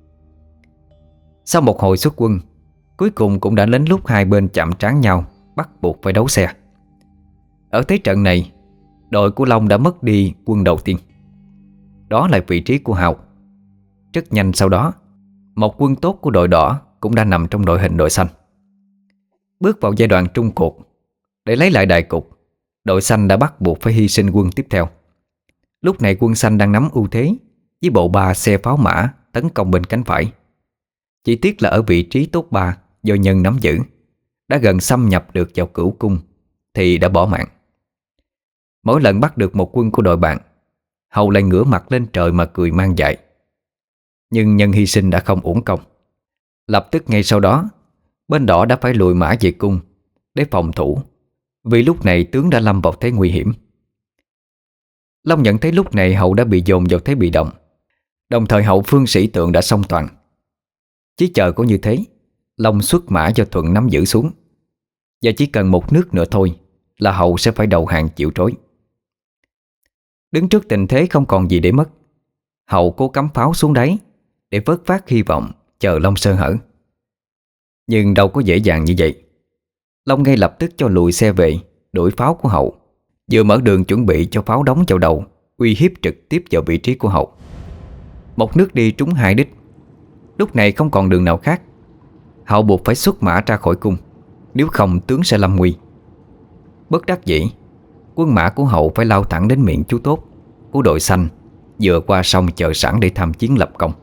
Sau một hồi xuất quân, cuối cùng cũng đã đến lúc hai bên chạm trán nhau, bắt buộc phải đấu xe. Ở thế trận này, đội của Long đã mất đi quân đầu tiên. Đó là vị trí của Hào. Rất nhanh sau đó, một quân tốt của đội đỏ cũng đã nằm trong đội hình đội xanh. Bước vào giai đoạn trung cuộc, để lấy lại đại cục, đội xanh đã bắt buộc phải hy sinh quân tiếp theo. Lúc này quân xanh đang nắm ưu thế với bộ 3 xe pháo mã tấn công bên cánh phải. Chỉ tiếc là ở vị trí tốt 3 do Nhân nắm giữ, đã gần xâm nhập được vào cửu cung thì đã bỏ mạng. Mỗi lần bắt được một quân của đội bạn, Hầu lại ngửa mặt lên trời mà cười man dại. Nhưng Nhân hy sinh đã không uổng công. Lập tức ngay sau đó, bên đỏ đã phải lùi mã về cung để phòng thủ, vì lúc này tướng đã lâm vào thế nguy hiểm. Long nhận thấy lúc này Hậu đã bị dồn vào thế bị động. Đồng thời hậu phương sĩ tượng đã xong toàn. Chỉ chờ có như thế, Long xuất mã cho Thuận nắm giữ xuống. Và chỉ cần một nước nữa thôi là Hậu sẽ phải đầu hàng chịu trói. Đứng trước tình thế không còn gì để mất, Hậu cố cắm pháo xuống đáy để vớt vát hy vọng chờ Long sơ hở. Nhưng đâu có dễ dàng như vậy. Long ngay lập tức cho lùi xe về, đuổi pháo của Hậu, vừa mở đường chuẩn bị cho pháo đóng vào đầu, uy hiếp trực tiếp vào vị trí của Hậu. Một nước đi trúng hai đích. Lúc này không còn đường nào khác. Hậu buộc phải xuất mã ra khỏi cung, nếu không tướng sẽ lâm nguy. Bất đắc dĩ, quân mã của Hậu phải lao thẳng đến miệng chú tốt của đội xanh, vừa qua sông chờ sẵn để tham chiến lập công.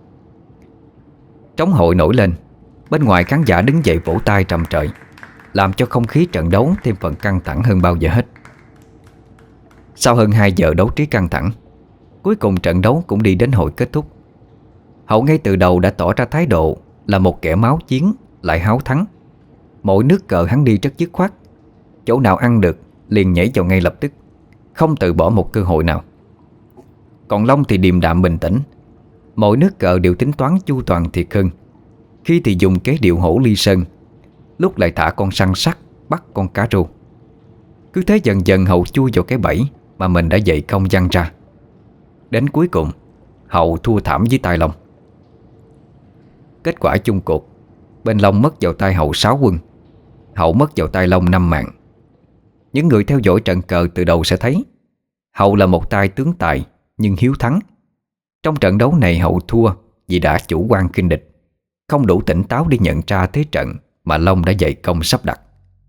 Trống hội nổi lên, bên ngoài khán giả đứng dậy vỗ tay trầm trời, làm cho không khí trận đấu thêm phần căng thẳng hơn bao giờ hết. Sau hơn 2 giờ đấu trí căng thẳng, cuối cùng trận đấu cũng đi đến hồi kết thúc. Hậu ngay từ đầu đã tỏ ra thái độ là một kẻ máu chiến lại háo thắng. Mỗi nước cờ hắn đi rất dứt khoát, chỗ nào ăn được liền nhảy vào ngay lập tức, không từ bỏ một cơ hội nào. Còn Long thì điềm đạm bình tĩnh. Mỗi nước cờ đều tính toán chu toàn thiệt hơn. Khi thì dùng kế điệu hổ ly sơn, lúc lại thả con săn sắt bắt con cá rô. Cứ thế dần dần Hậu chui vào cái bẫy mà mình đã dậy công văng ra. Đến cuối cùng Hậu thua thảm với tay Long. Kết quả chung cuộc, bên Long mất vào tay Hậu 6 quân, Hậu mất vào tay Long 5 mạng. Những người theo dõi trận cờ từ đầu sẽ thấy Hậu là một tay tướng tài nhưng hiếu thắng. Trong trận đấu này Hậu thua vì đã chủ quan khinh địch, không đủ tỉnh táo để nhận ra thế trận mà Long đã dày công sắp đặt.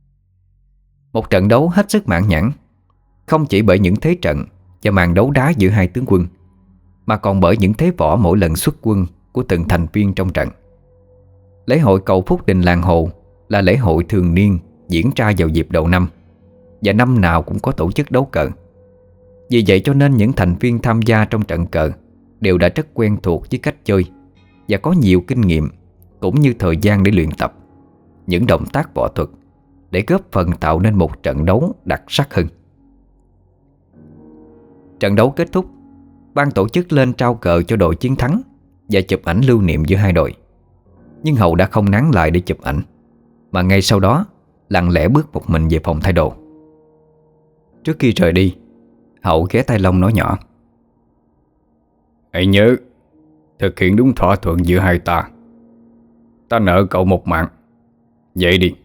Một trận đấu hết sức mãn nhãn, không chỉ bởi những thế trận và màn đấu đá giữa hai tướng quân, mà còn bởi những thế võ mỗi lần xuất quân của từng thành viên trong trận. Lễ hội cầu Phúc Đình Làng Hồ là lễ hội thường niên diễn ra vào dịp đầu năm, và năm nào cũng có tổ chức đấu cờ. Vì vậy cho nên những thành viên tham gia trong trận cờ đều đã rất quen thuộc với cách chơi và có nhiều kinh nghiệm, cũng như thời gian để luyện tập những động tác võ thuật để góp phần tạo nên một trận đấu đặc sắc hơn. Trận đấu kết thúc, ban tổ chức lên trao cờ cho đội chiến thắng và chụp ảnh lưu niệm giữa hai đội. Nhưng Hậu đã không nán lại để chụp ảnh, mà ngay sau đó lặng lẽ bước một mình về phòng thay đồ. Trước khi rời đi, Hậu ghé tai Long nói nhỏ: Hãy nhớ thực hiện đúng thỏa thuận giữa hai ta. Ta nợ cậu một mạng. Vậy đi.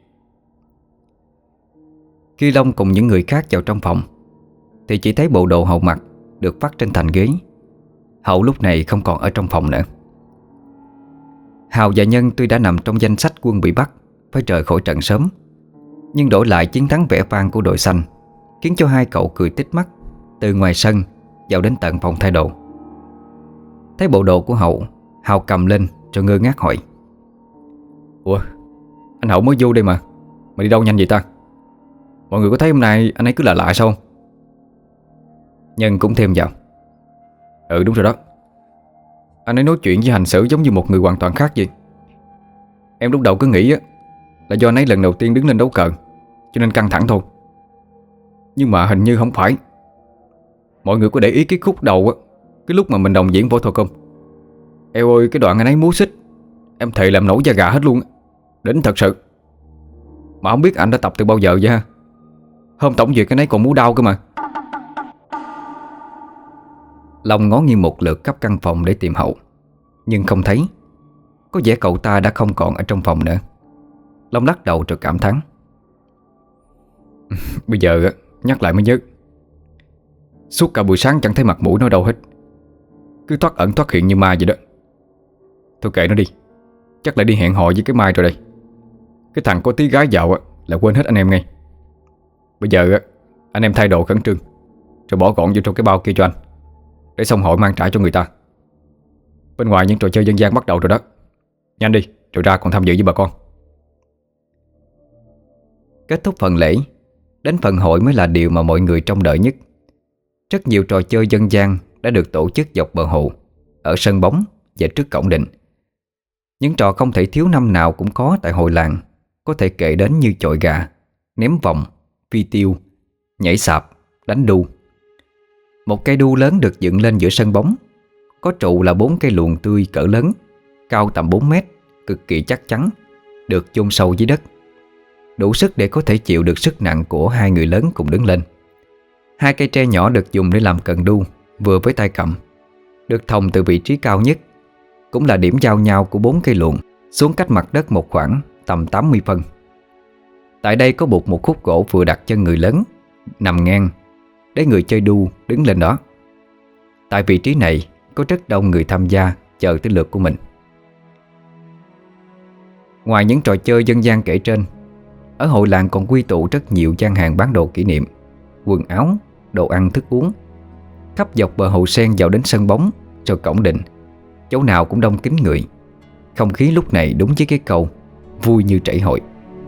Khi Long cùng những người khác vào trong phòng thì chỉ thấy bộ đồ Hậu mặc được vắt trên thành ghế. Hậu lúc này không còn ở trong phòng nữa. Hào và Nhân tuy đã nằm trong danh sách quân bị bắt phải rời khỏi trận sớm, nhưng đổi lại chiến thắng vẻ vang của đội xanh khiến cho hai cậu cười tít mắt từ ngoài sân vào đến tận phòng thay đồ. Thấy bộ đồ của Hậu, Hào cầm lên rồi ngơ ngác hỏi: Ủa, anh Hậu mới vô đây mà đi đâu nhanh vậy ta? Mọi người có thấy hôm nay anh ấy cứ lạ lạ sao không? Nhân cũng thêm vào: Ừ đúng rồi đó. Anh ấy nói chuyện với hành xử giống như một người hoàn toàn khác vậy. Em lúc đầu cứ nghĩ là do anh ấy lần đầu tiên đứng lên đấu cờ cho nên căng thẳng thôi. Nhưng mà hình như không phải. Mọi người có để ý cái khúc đầu cái lúc mà mình đồng diễn võ thuật không? Eo ơi, cái đoạn anh ấy múa xích, em thề làm nổi da gà hết luôn. Đỉnh thật sự. Mà không biết anh đã tập từ bao giờ vậy ha? Hôm tổng duyệt anh ấy còn múa đau cơ mà. Long ngó nghiêng một lượt khắp căn phòng để tìm Hậu, nhưng không thấy. Có vẻ cậu ta đã không còn ở trong phòng nữa. Long lắc đầu rồi cảm thán: Bây giờ nhắc lại mới nhớ, suốt cả buổi sáng chẳng thấy mặt mũi nó đâu hết, cứ thoát ẩn thoát hiện như ma vậy đó. Thôi kệ nó đi, chắc lại đi hẹn hò với cái Mai rồi đây. Cái thằng có tí gái vào là quên hết anh em ngay. Bây giờ anh em thay đồ khẩn trương rồi bỏ gọn vô trong cái bao kia cho anh, để xong hội mang trả cho người ta. Bên ngoài những trò chơi dân gian bắt đầu rồi đó. Nhanh đi, rồi ra còn tham dự với bà con. Kết thúc phần lễ, đến phần hội mới là điều mà mọi người trông đợi nhất. Rất nhiều trò chơi dân gian đã được tổ chức dọc bờ hồ, ở sân bóng và trước cổng đình. Những trò không thể thiếu năm nào cũng có tại hội làng có thể kể đến như chọi gà, ném vòng, phi tiêu, nhảy sạp, đánh đu. Một cây đu lớn được dựng lên giữa sân bóng. Có trụ là 4 cây luồn tươi cỡ lớn, cao tầm 4 mét, cực kỳ chắc chắn, được chôn sâu dưới đất, đủ sức để có thể chịu được sức nặng của 2 người lớn cùng đứng lên. 2 cây tre nhỏ được dùng để làm cần đu, vừa với tay cầm, được thòng từ vị trí cao nhất, cũng là điểm giao nhau của 4 cây luồn, xuống cách mặt đất một khoảng tầm 80 phân. Tại đây có buộc một khúc gỗ vừa đặt chân người lớn, nằm ngang, để người chơi đu đứng lên đó. Tại vị trí này có rất đông người tham gia chờ tới lượt của mình. Ngoài những trò chơi dân gian kể trên, ở hội làng còn quy tụ rất nhiều gian hàng bán đồ kỷ niệm, quần áo, đồ ăn thức uống, khắp dọc bờ hồ sen vào đến sân bóng, rồi cổng đình. Chỗ nào cũng đông kín người. Không khí lúc này đúng với cái câu vui như trảy hội.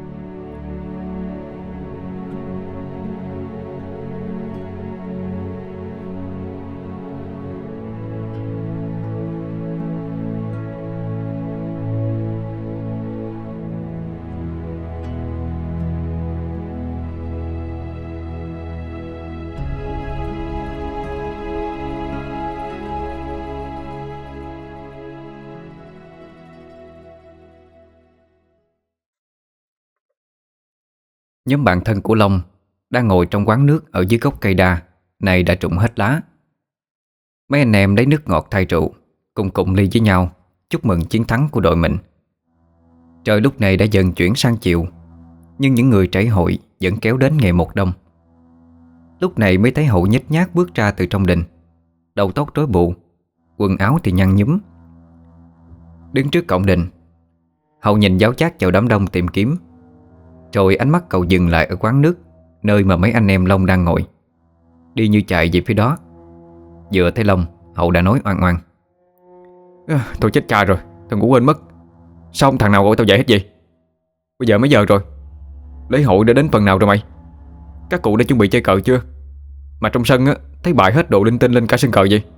Nhóm bạn thân của Long đang ngồi trong quán nước ở dưới gốc cây đa, này đã rụng hết lá. Mấy anh em lấy nước ngọt thay rượu, cùng cụng ly với nhau chúc mừng chiến thắng của đội mình. Trời lúc này đã dần chuyển sang chiều, nhưng những người trảy hội vẫn kéo đến ngày một đông. Lúc này mới thấy Hậu nhếch nhác bước ra từ trong đình, đầu tóc rối bù, quần áo thì nhăn nhúm. Đứng trước cổng đình, Hậu nhìn giáo giác vào đám đông tìm kiếm. Rồi ánh mắt cậu dừng lại ở quán nước, nơi mà mấy anh em Long đang ngồi. Đi như chạy về phía đó. Vừa thấy Long, Hậu đã nói oan oan: Tôi chết cha rồi, tôi ngủ quên mất. Sao không thằng nào gọi tao dậy hết vậy? Bây giờ mấy giờ rồi? Lễ hội đã đến phần nào rồi mày? Các cụ đã chuẩn bị chơi cờ chưa? Mà trong sân á, thấy bày hết đồ linh tinh lên cả sân cờ vậy.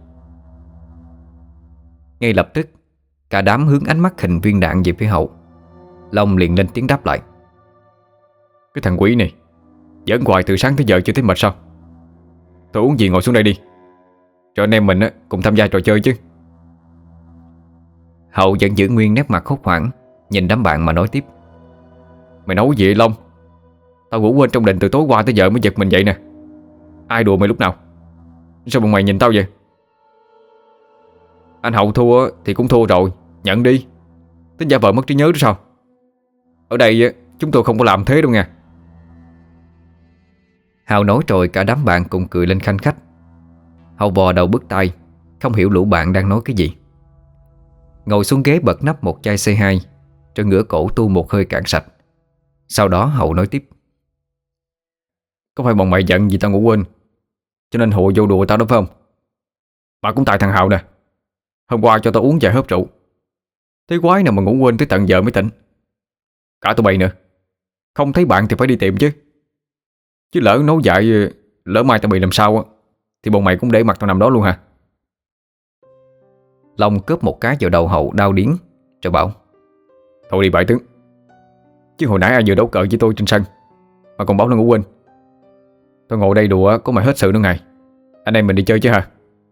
Ngay lập tức, cả đám hướng ánh mắt hình viên đạn về phía Hậu. Long liền lên tiếng đáp lại: Cái thằng quỷ này giỡn hoài từ sáng tới giờ chưa thấy mệt sao? Tôi uống gì ngồi xuống đây đi, cho anh em mình á, cùng tham gia trò chơi chứ. Hậu vẫn giữ nguyên nét mặt hốt hoảng, nhìn đám bạn mà nói tiếp: Mày nói gì vậy Long? Tao ngủ quên trong đình từ tối qua tới giờ mới giật mình dậy nè. Ai đùa mày lúc nào? Sao bọn mày nhìn tao vậy? Anh Hậu thua thì cũng thua rồi, nhận đi. Tính giả vờ mất trí nhớ đó sao? Ở đây chúng tôi không có làm thế đâu nha. Hào nói rồi cả đám bạn cùng cười lên khanh khách. Hậu vò đầu bứt tai, không hiểu lũ bạn đang nói cái gì. Ngồi xuống ghế bật nắp một chai C2, rồi ngửa cổ tu một hơi cạn sạch. Sau đó Hậu nói tiếp: Có phải bọn mày giận vì tao ngủ quên, cho nên hùa vô đùa tao đó phải không? Mà cũng tại thằng Hào nè. Hôm qua cho tao uống vài hớp rượu, thế quái nào mà ngủ quên tới tận giờ mới tỉnh. Cả tụi bay nữa, không thấy bạn thì phải đi tìm chứ. Chứ lỡ nấu dại, lỡ mai tao bị làm sao á, thì bọn mày cũng để mặt tao nằm đó luôn hả? Long cướp một cái vào đầu Hậu đau điếng, rồi bảo: Thôi đi bại tướng. Chứ hồi nãy ai vừa đấu cờ với tôi trên sân mà còn bảo là ngủ quên. Tôi ngồi đây đùa có mày hết sự nữa ngày. Anh em mình đi chơi chứ hả?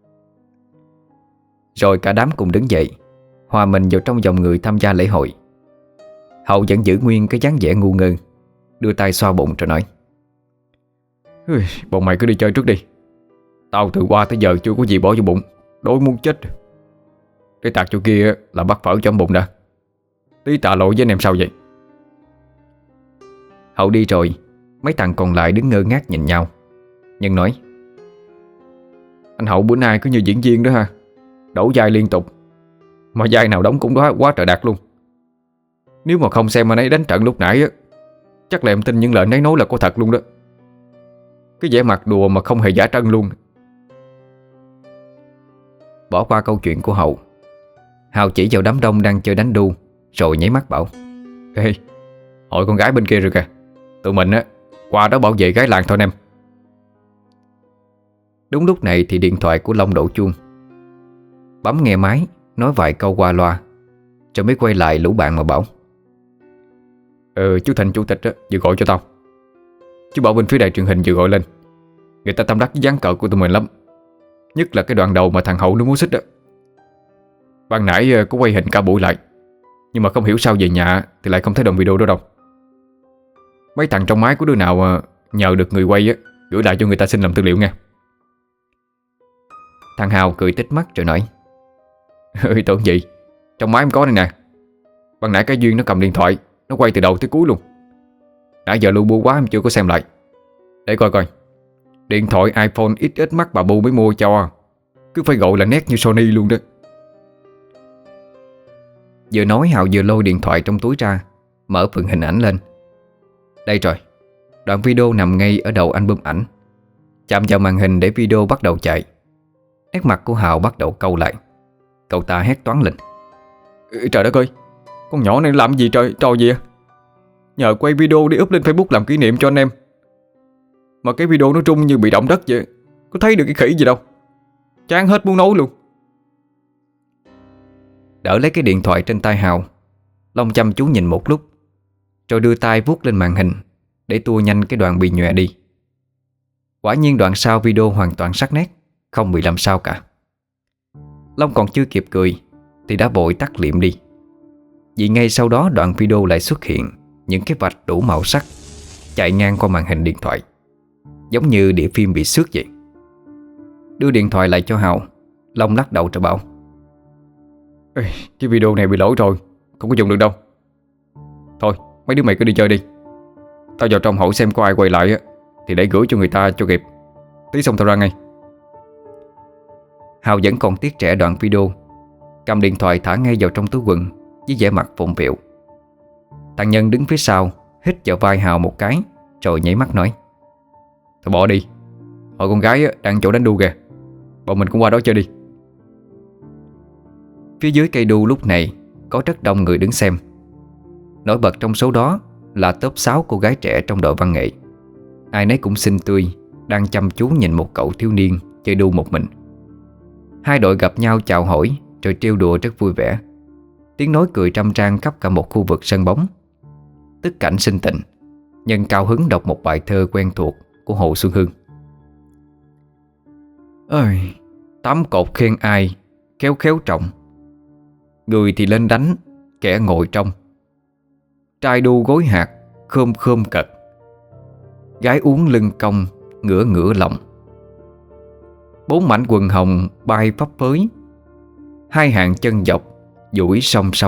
Rồi cả đám cùng đứng dậy, hòa mình vào trong dòng người tham gia lễ hội. Hậu vẫn giữ nguyên cái dáng vẻ ngu ngơ, đưa tay xoa bụng rồi nói: Bọn mày cứ đi chơi trước đi. Tao từ qua tới giờ chưa có gì bỏ vô bụng, đói muốn chết. Cái tạc chỗ kia là bắt phở trong bụng đã. Tí tạ lỗi với anh em sao vậy? Hậu đi rồi, mấy thằng còn lại đứng ngơ ngác nhìn nhau. Nhân nói: Anh Hậu bữa nay cứ như diễn viên đó ha, đổ vai liên tục, mà vai nào đóng cũng đó quá trời đạt luôn. Nếu mà không xem anh ấy đánh trận lúc nãy á, chắc là em tin những lời anh ấy nói là có thật luôn đó. Cái vẻ mặt đùa mà không hề giả trân luôn. Bỏ qua câu chuyện của Hậu, Hào chỉ vào đám đông đang chơi đánh đu, rồi nháy mắt bảo: Ê, hội con gái bên kia rồi kìa. Tụi mình á qua đó bảo vệ gái làng thôi anh em. Đúng lúc này thì điện thoại của Long đổ chuông. Bấm nghe máy, nói vài câu qua loa, rồi mới quay lại lũ bạn mà bảo: Chú Thành chủ tịch á vừa gọi cho tao. Chú bảo bên phía đài truyền hình vừa gọi lên. Người ta tâm đắc với dáng cờ của tụi mình lắm. Nhất là cái đoạn đầu mà thằng Hậu nó múa xích đó. Ban nãy có quay hình cả buổi lại, nhưng mà không hiểu sao về nhà thì lại không thấy đoạn video đó đâu. Mấy thằng trong máy của đứa nào nhờ được người quay gửi lại cho người ta xin làm tư liệu nha. Thằng Hào cười tít mắt rồi nói: Tưởng gì, trong máy em có đây nè. Ban nãy cái Duyên nó cầm điện thoại, nó quay từ đầu tới cuối luôn. Nãy giờ lu bu quá em chưa có xem lại. Để coi coi. Điện thoại iPhone XX Max bà Bu mới mua cho. Cứ phải gọi là nét như Sony luôn đó. Vừa nói Hào vừa lôi điện thoại trong túi ra, mở phần hình ảnh lên. Đây rồi, đoạn video nằm ngay ở đầu album ảnh. Chạm vào màn hình để video bắt đầu chạy. Nét mặt của Hào bắt đầu cau lại. Cậu ta hét toáng lên: Trời đất ơi, con nhỏ này làm gì trời, trò gì à? Nhờ quay video đi up lên Facebook làm kỷ niệm cho anh em, mà cái video nó rung như bị động đất vậy. Có thấy được cái khỉ gì đâu. Chán hết muốn nói luôn. Đỡ lấy cái điện thoại trên tay Hào, Long chăm chú nhìn một lúc, rồi đưa tay vuốt lên màn hình để tua nhanh cái đoạn bị nhòe đi. Quả nhiên đoạn sau video hoàn toàn sắc nét, không bị làm sao cả. Long còn chưa kịp cười thì đã vội tắt liệm đi, vì ngay sau đó đoạn video lại xuất hiện những cái vạch đủ màu sắc chạy ngang qua màn hình điện thoại, giống như đĩa phim bị xước vậy. Đưa điện thoại lại cho Hào, Long lắc đầu rồi bảo: Ê, cái video này bị lỗi rồi, không có dùng được đâu. Thôi mấy đứa mày cứ đi chơi đi. Tao vào trong hỏi xem có ai quay lại thì để gửi cho người ta cho kịp. Tí xong tao ra ngay. Hào vẫn còn tiếc rẻ đoạn video, cầm điện thoại thả ngay vào trong túi quần với vẻ mặt phụng phịu. Thằng Nhân đứng phía sau hít vào vai Hào một cái, rồi nháy mắt nói: Thôi bỏ đi, hội con gái đang chỗ đánh đu kìa. Bọn mình cũng qua đó chơi đi. Phía dưới cây đu lúc này có rất đông người đứng xem. Nổi bật trong số đó là top 6 cô gái trẻ trong đội văn nghệ. Ai nấy cũng xinh tươi, đang chăm chú nhìn một cậu thiếu niên chơi đu một mình. Hai đội gặp nhau chào hỏi rồi trêu đùa rất vui vẻ. Tiếng nói cười trăm trang khắp cả một khu vực sân bóng. Tức cảnh sinh tình, Nhân cao hứng đọc một bài thơ quen thuộc của Hồ Xuân Hương. Ơi, tám cột khen ai khéo khéo trọng, người thì lên đánh, kẻ ngồi trong. Trai đu gối hạt, khom khom cật, gái uống lưng cong, ngửa ngửa lòng. Bốn mảnh quần hồng bay phấp phới, hai hàng chân dọc duỗi song song.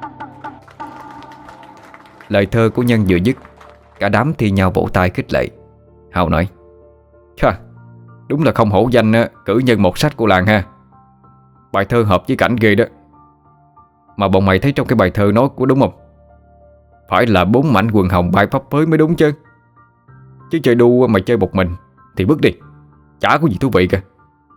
Lời thơ của Nhân vừa dứt, cả đám thi nhau vỗ tay khích lệ. Hào nói: Chà, đúng là không hổ danh cử nhân một sách của làng ha. Bài thơ hợp với cảnh ghê đó. Mà bọn mày thấy trong cái bài thơ nói của đúng không? Phải là bốn mảnh quần hồng bay phấp phới mới đúng chứ. Chứ chơi đu mày chơi một mình thì bước đi, chả có gì thú vị cả.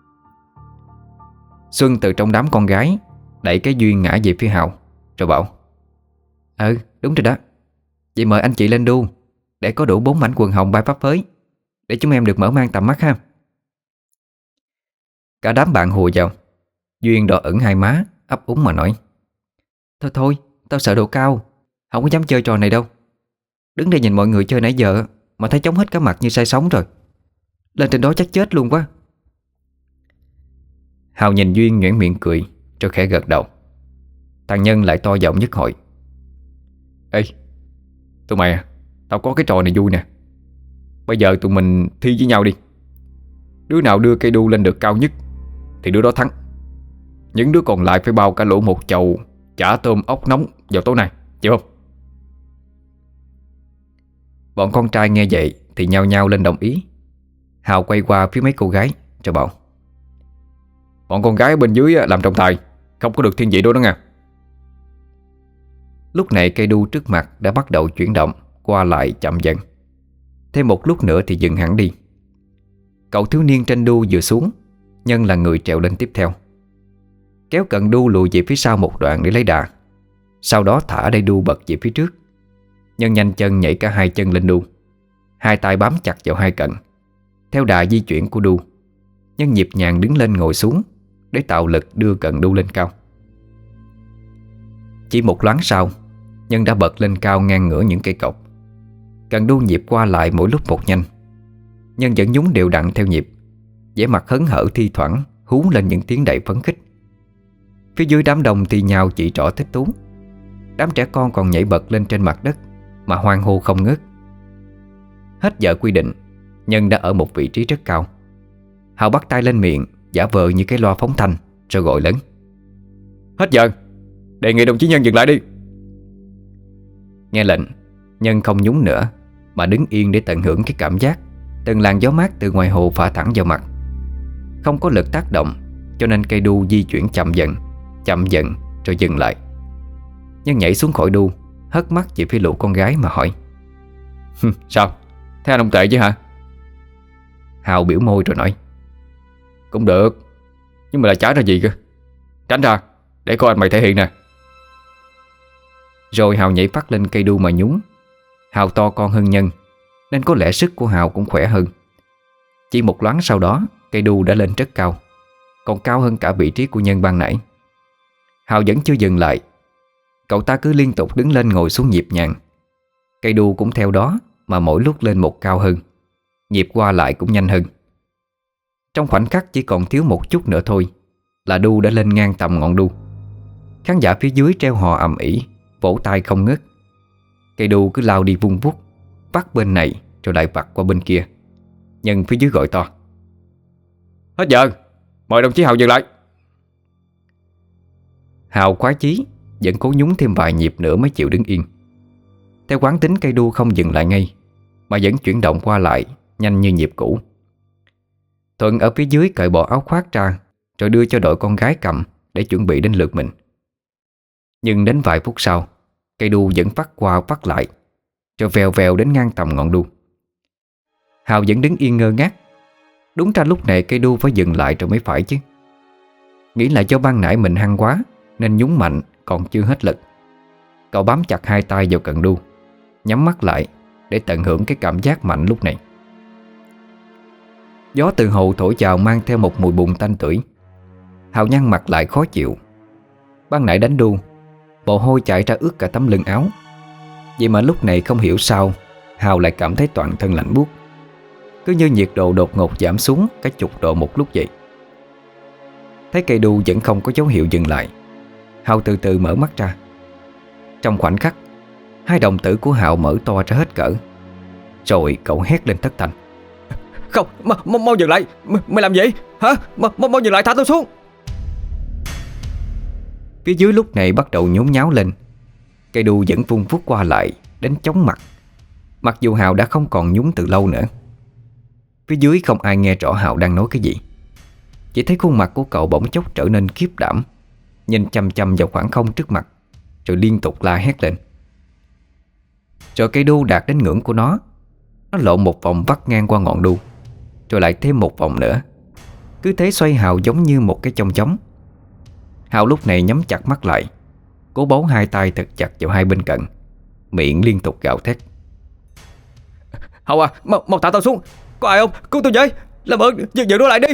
Xuân từ trong đám con gái đẩy cái Duyên ngã về phía Hào, rồi bảo: Đúng rồi đó. Vậy mời anh chị lên đu, để có đủ 4 mảnh quần hồng bay phấp phới, để chúng em được mở mang tầm mắt ha. Cả đám bạn hùa vào. Duyên đỏ ửng hai má, ấp úng mà nói: Thôi, tao sợ độ cao, không có dám chơi trò này đâu. Đứng đây nhìn mọi người chơi nãy giờ mà thấy chóng hết cả mặt như say sóng rồi. Lên trên đó chắc chết luôn quá. Hào nhìn Duyên nhoẻn miệng cười, rồi khẽ gật đầu. Thằng Nhân lại to giọng nhức hội: Ê, tụi mày à, tao có cái trò này vui nè. Bây giờ tụi mình thi với nhau đi. Đứa nào đưa cây đu lên được cao nhất thì đứa đó thắng. Những đứa còn lại phải bao cả lũ một chầu chả tôm ốc nóng vào tối nay, chịu không? Bọn con trai nghe vậy thì nhao nhao lên đồng ý. Hào quay qua phía mấy cô gái rồi bảo: Bọn con gái ở bên dưới làm trọng tài, không có được thiên vị đó nha. Lúc này cây đu trước mặt đã bắt đầu chuyển động, qua lại chậm dần. Thêm một lúc nữa thì dừng hẳn đi. Cậu thiếu niên trên đu vừa xuống, Nhân là người trèo lên tiếp theo. Kéo cần đu lùi về phía sau một đoạn để lấy đà. Sau đó thả đai đu bật về phía trước. Nhân nhanh chân nhảy cả hai chân lên đu, hai tay bám chặt vào hai cận. Theo đà di chuyển của đu, Nhân nhịp nhàng đứng lên ngồi xuống để tạo lực đưa cần đu lên cao. Chỉ một loáng sau, Nhân đã bật lên cao ngang ngửa những cây cọc. Cần đu nhịp qua lại mỗi lúc một nhanh. Nhân vẫn nhún đều đặn theo nhịp, vẻ mặt hớn hở thi thoảng hú lên những tiếng đầy phấn khích. Phía dưới đám đông thì nhào chỉ trỏ thích thú. Đám trẻ con còn nhảy bật lên trên mặt đất mà hoan hô không ngớt. Hết giờ quy định, Nhân đã ở một vị trí rất cao. Hào bắt tay lên miệng, giả vờ như cái loa phóng thanh, rồi gọi lớn: "Hết giờ, đề nghị đồng chí Nhân dừng lại đi." Nghe lệnh, Nhân không nhún nữa mà đứng yên để tận hưởng cái cảm giác từng làn gió mát từ ngoài hồ phả thẳng vào mặt. Không có lực tác động, cho nên cây đu di chuyển chậm dần rồi dừng lại. Nhân nhảy xuống khỏi đu, hất mắt về phía lũ con gái mà hỏi: "Sao? Thấy anh không tệ chứ hả?" Hào biểu môi rồi nói: "Cũng được, nhưng mà là chả ra gì cơ. Tránh ra, để coi anh mày thể hiện nè." Rồi Hào nhảy phát lên cây đu mà nhún. Hào to con hơn Nhân, nên có lẽ sức của Hào cũng khỏe hơn. Chỉ một loáng sau đó, cây đu đã lên rất cao, còn cao hơn cả vị trí của Nhân ban nãy. Hào vẫn chưa dừng lại. Cậu ta cứ liên tục đứng lên ngồi xuống nhịp nhàng. Cây đu cũng theo đó mà mỗi lúc lên một cao hơn, nhịp qua lại cũng nhanh hơn. Trong khoảnh khắc chỉ còn thiếu một chút nữa thôi là đu đã lên ngang tầm ngọn đu. Khán giả phía dưới treo hò ầm ĩ, vỗ tay không ngớt. Cây đu cứ lao đi vung vút, vắt bên này rồi lại vặt qua bên kia. Nhân phía dưới gọi to: "Hết giờ, mời đồng chí Hào dừng lại." Hào khoái chí vẫn cố nhún thêm vài nhịp nữa mới chịu đứng yên. Theo quán tính, cây đu không dừng lại ngay mà vẫn chuyển động qua lại nhanh như nhịp cũ. Thuận ở phía dưới cởi bỏ áo khoác ra rồi đưa cho đội con gái cầm để chuẩn bị đến lượt mình. Nhưng đến vài phút sau, cây đu vẫn vắt qua vắt lại, rồi vèo vèo đến ngang tầm ngọn đu. Hào vẫn đứng yên ngơ ngác. Đúng ra lúc này cây đu phải dừng lại rồi mới phải chứ. Nghĩ là do ban nãy mình hăng quá nên nhún mạnh còn chưa hết lực. Cậu bám chặt hai tay vào cần đu, nhắm mắt lại để tận hưởng cái cảm giác mạnh lúc này. Gió từ hồ thổi vào mang theo một mùi bùn tanh tưởi. Hào nhăn mặt lại khó chịu. Ban nãy đánh đu, mồ hôi chảy ra ướt cả tấm lưng áo. Vậy mà lúc này không hiểu sao Hào lại cảm thấy toàn thân lạnh buốt, cứ như nhiệt độ đột ngột giảm xuống cả chục độ một lúc vậy. Thấy cây đu vẫn không có dấu hiệu dừng lại, Hào từ từ mở mắt ra. Trong khoảnh khắc, hai đồng tử của Hào mở to ra hết cỡ. Rồi cậu hét lên thất thanh: "Không, mau dừng lại. Mày làm gì hả? Mau dừng lại, thả tôi xuống." Phía dưới lúc này bắt đầu nhốn nháo lên. Cây đu vẫn vung vút qua lại đến chóng mặt, mặc dù Hào đã không còn nhún từ lâu nữa. Phía dưới không ai nghe rõ Hào đang nói cái gì. Chỉ thấy khuôn mặt của cậu bỗng chốc trở nên khiếp đảm, nhìn chăm chăm vào khoảng không trước mặt, rồi liên tục la hét lên. Rồi cây đu đạt đến ngưỡng của nó lộn một vòng vắt ngang qua ngọn đu, rồi lại thêm một vòng nữa. Cứ thế xoay Hào giống như một cái chong chóng. Hào lúc này nhắm chặt mắt lại, cố bấu hai tay thật chặt vào hai bên cạnh, miệng liên tục gào thét: "Hào à, mau thả tao xuống. Có ai không? Cứu tôi với. Làm ơn, giữ nó lại đi."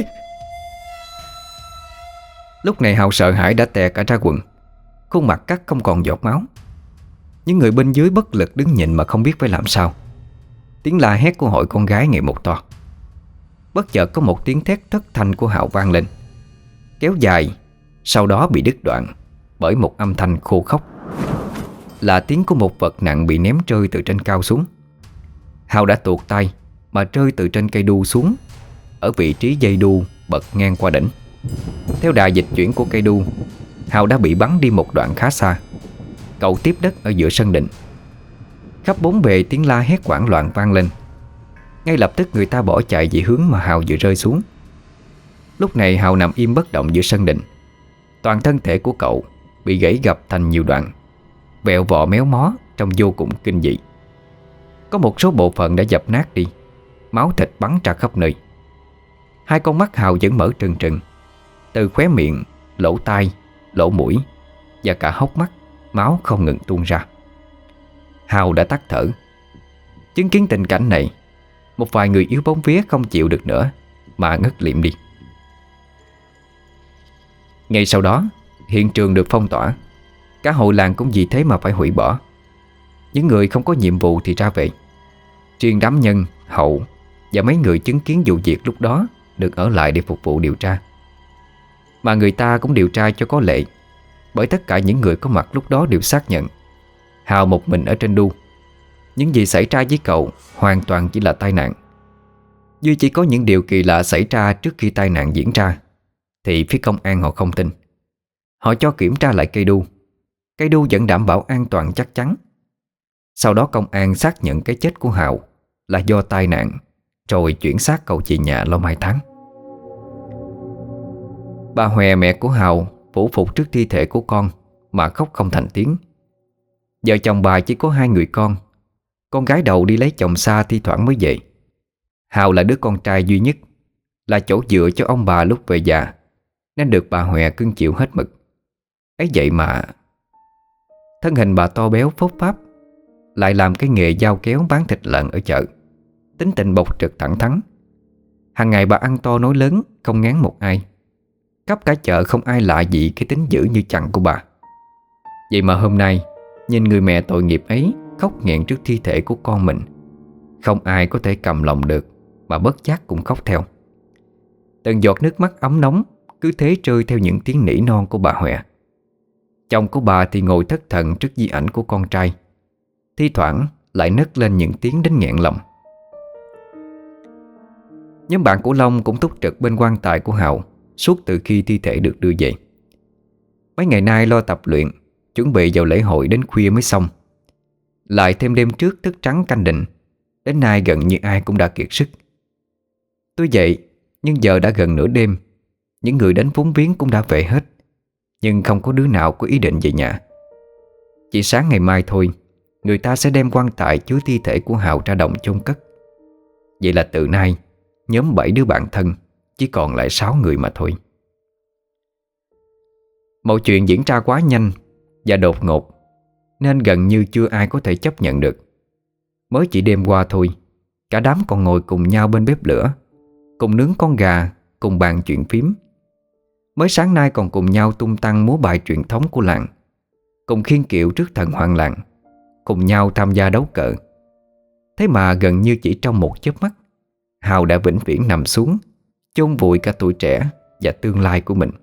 Lúc này Hào sợ hãi đã tè cả ra quần, khuôn mặt cắt không còn giọt máu. Những người bên dưới bất lực đứng nhìn mà không biết phải làm sao. Tiếng la hét của hội con gái ngày một to. Bất chợt có một tiếng thét thất thanh của Hào vang lên, kéo dài, sau đó bị đứt đoạn bởi một âm thanh khô khốc. Là tiếng của một vật nặng bị ném rơi từ trên cao xuống. Hào đã tuột tay mà rơi từ trên cây đu xuống, ở vị trí dây đu bật ngang qua đỉnh. Theo đà dịch chuyển của cây đu, Hào đã bị bắn đi một đoạn khá xa. Cậu tiếp đất ở giữa sân đình. Khắp bốn bề tiếng la hét hoảng loạn vang lên. Ngay lập tức người ta bỏ chạy về hướng mà Hào vừa rơi xuống. Lúc này Hào nằm im bất động giữa sân đình. Toàn thân thể của cậu bị gãy gập thành nhiều đoạn, vẹo vọ méo mó trông vô cùng kinh dị. Có một số bộ phận đã dập nát đi, máu thịt bắn ra khắp nơi. Hai con mắt Hào vẫn mở trừng trừng. Từ khóe miệng, lỗ tai, lỗ mũi và cả hốc mắt, máu không ngừng tuôn ra. Hào đã tắt thở. Chứng kiến tình cảnh này, một vài người yếu bóng vía không chịu được nữa mà ngất liệm đi. Ngay sau đó, hiện trường được phong tỏa. Cả hội làng cũng vì thế mà phải hủy bỏ. Những người không có nhiệm vụ thì ra về. Riêng đám Nhân, Hậu và mấy người chứng kiến vụ việc lúc đó được ở lại để phục vụ điều tra. Mà người ta cũng điều tra cho có lệ, bởi tất cả những người có mặt lúc đó đều xác nhận Hào một mình ở trên đu. Những gì xảy ra với cậu hoàn toàn chỉ là tai nạn. Duy chỉ có những điều kỳ lạ xảy ra trước khi tai nạn diễn ra thì phía công an họ không tin. Họ cho kiểm tra lại cây đu. Cây đu vẫn đảm bảo an toàn chắc chắn. Sau đó công an xác nhận cái chết của Hào là do tai nạn, rồi chuyển xác cậu về nhà lo mai táng. Bà Hòe, mẹ của Hào, phủ phục trước thi thể của con mà khóc không thành tiếng. Vợ chồng bà chỉ có 2 người con gái đầu đi lấy chồng xa thi thoảng mới về. Hào là đứa con trai duy nhất, là chỗ dựa cho ông bà lúc về già, nên được bà Hòe cưng chịu hết mực. Ấy vậy mà thân hình bà to béo phốt pháp, lại làm cái nghề giao kéo bán thịt lợn ở chợ. Tính tình bộc trực thẳng thắn. Hàng ngày bà ăn to nói lớn, không ngán một ai. Khắp cả chợ không ai lạ gì cái tính dữ như chằn của bà. Vậy mà hôm nay nhìn người mẹ tội nghiệp ấy khóc nghẹn trước thi thể của con mình, không ai có thể cầm lòng được, mà bất giác cũng khóc theo. Từng giọt nước mắt ấm nóng cứ thế rơi theo những tiếng nỉ non của bà Hòe. Chồng của bà thì ngồi thất thần trước di ảnh của con trai, thi thoảng lại nấc lên những tiếng đến nghẹn lòng. Nhóm bạn của Long cũng túc trực bên quan tài của Hào suốt từ khi thi thể được đưa về. Mấy ngày nay lo tập luyện, chuẩn bị vào lễ hội đến khuya mới xong. Lại thêm đêm trước thức trắng canh định, đến nay gần như ai cũng đã kiệt sức. Tuy vậy, nhưng giờ đã gần nửa đêm, những người đến vốn viếng cũng đã về hết, nhưng không có đứa nào có ý định về nhà. Chỉ sáng ngày mai thôi, người ta sẽ đem quan tài chứa thi thể của Hào ra đồng chôn cất. Vậy là từ nay, nhóm 7 đứa bạn thân chỉ còn lại 6 người mà thôi. Mọi chuyện diễn ra quá nhanh và đột ngột, nên gần như chưa ai có thể chấp nhận được. Mới chỉ đêm qua thôi, cả đám còn ngồi cùng nhau bên bếp lửa, cùng nướng con gà, cùng bàn chuyện phím. Mới sáng nay còn cùng nhau tung tăng múa bài truyền thống của làng, cùng khiêng kiệu trước thần hoàng làng, cùng nhau tham gia đấu cờ. Thế mà gần như chỉ trong một chớp mắt, Hào đã vĩnh viễn nằm xuống, chôn vùi cả tuổi trẻ và tương lai của mình.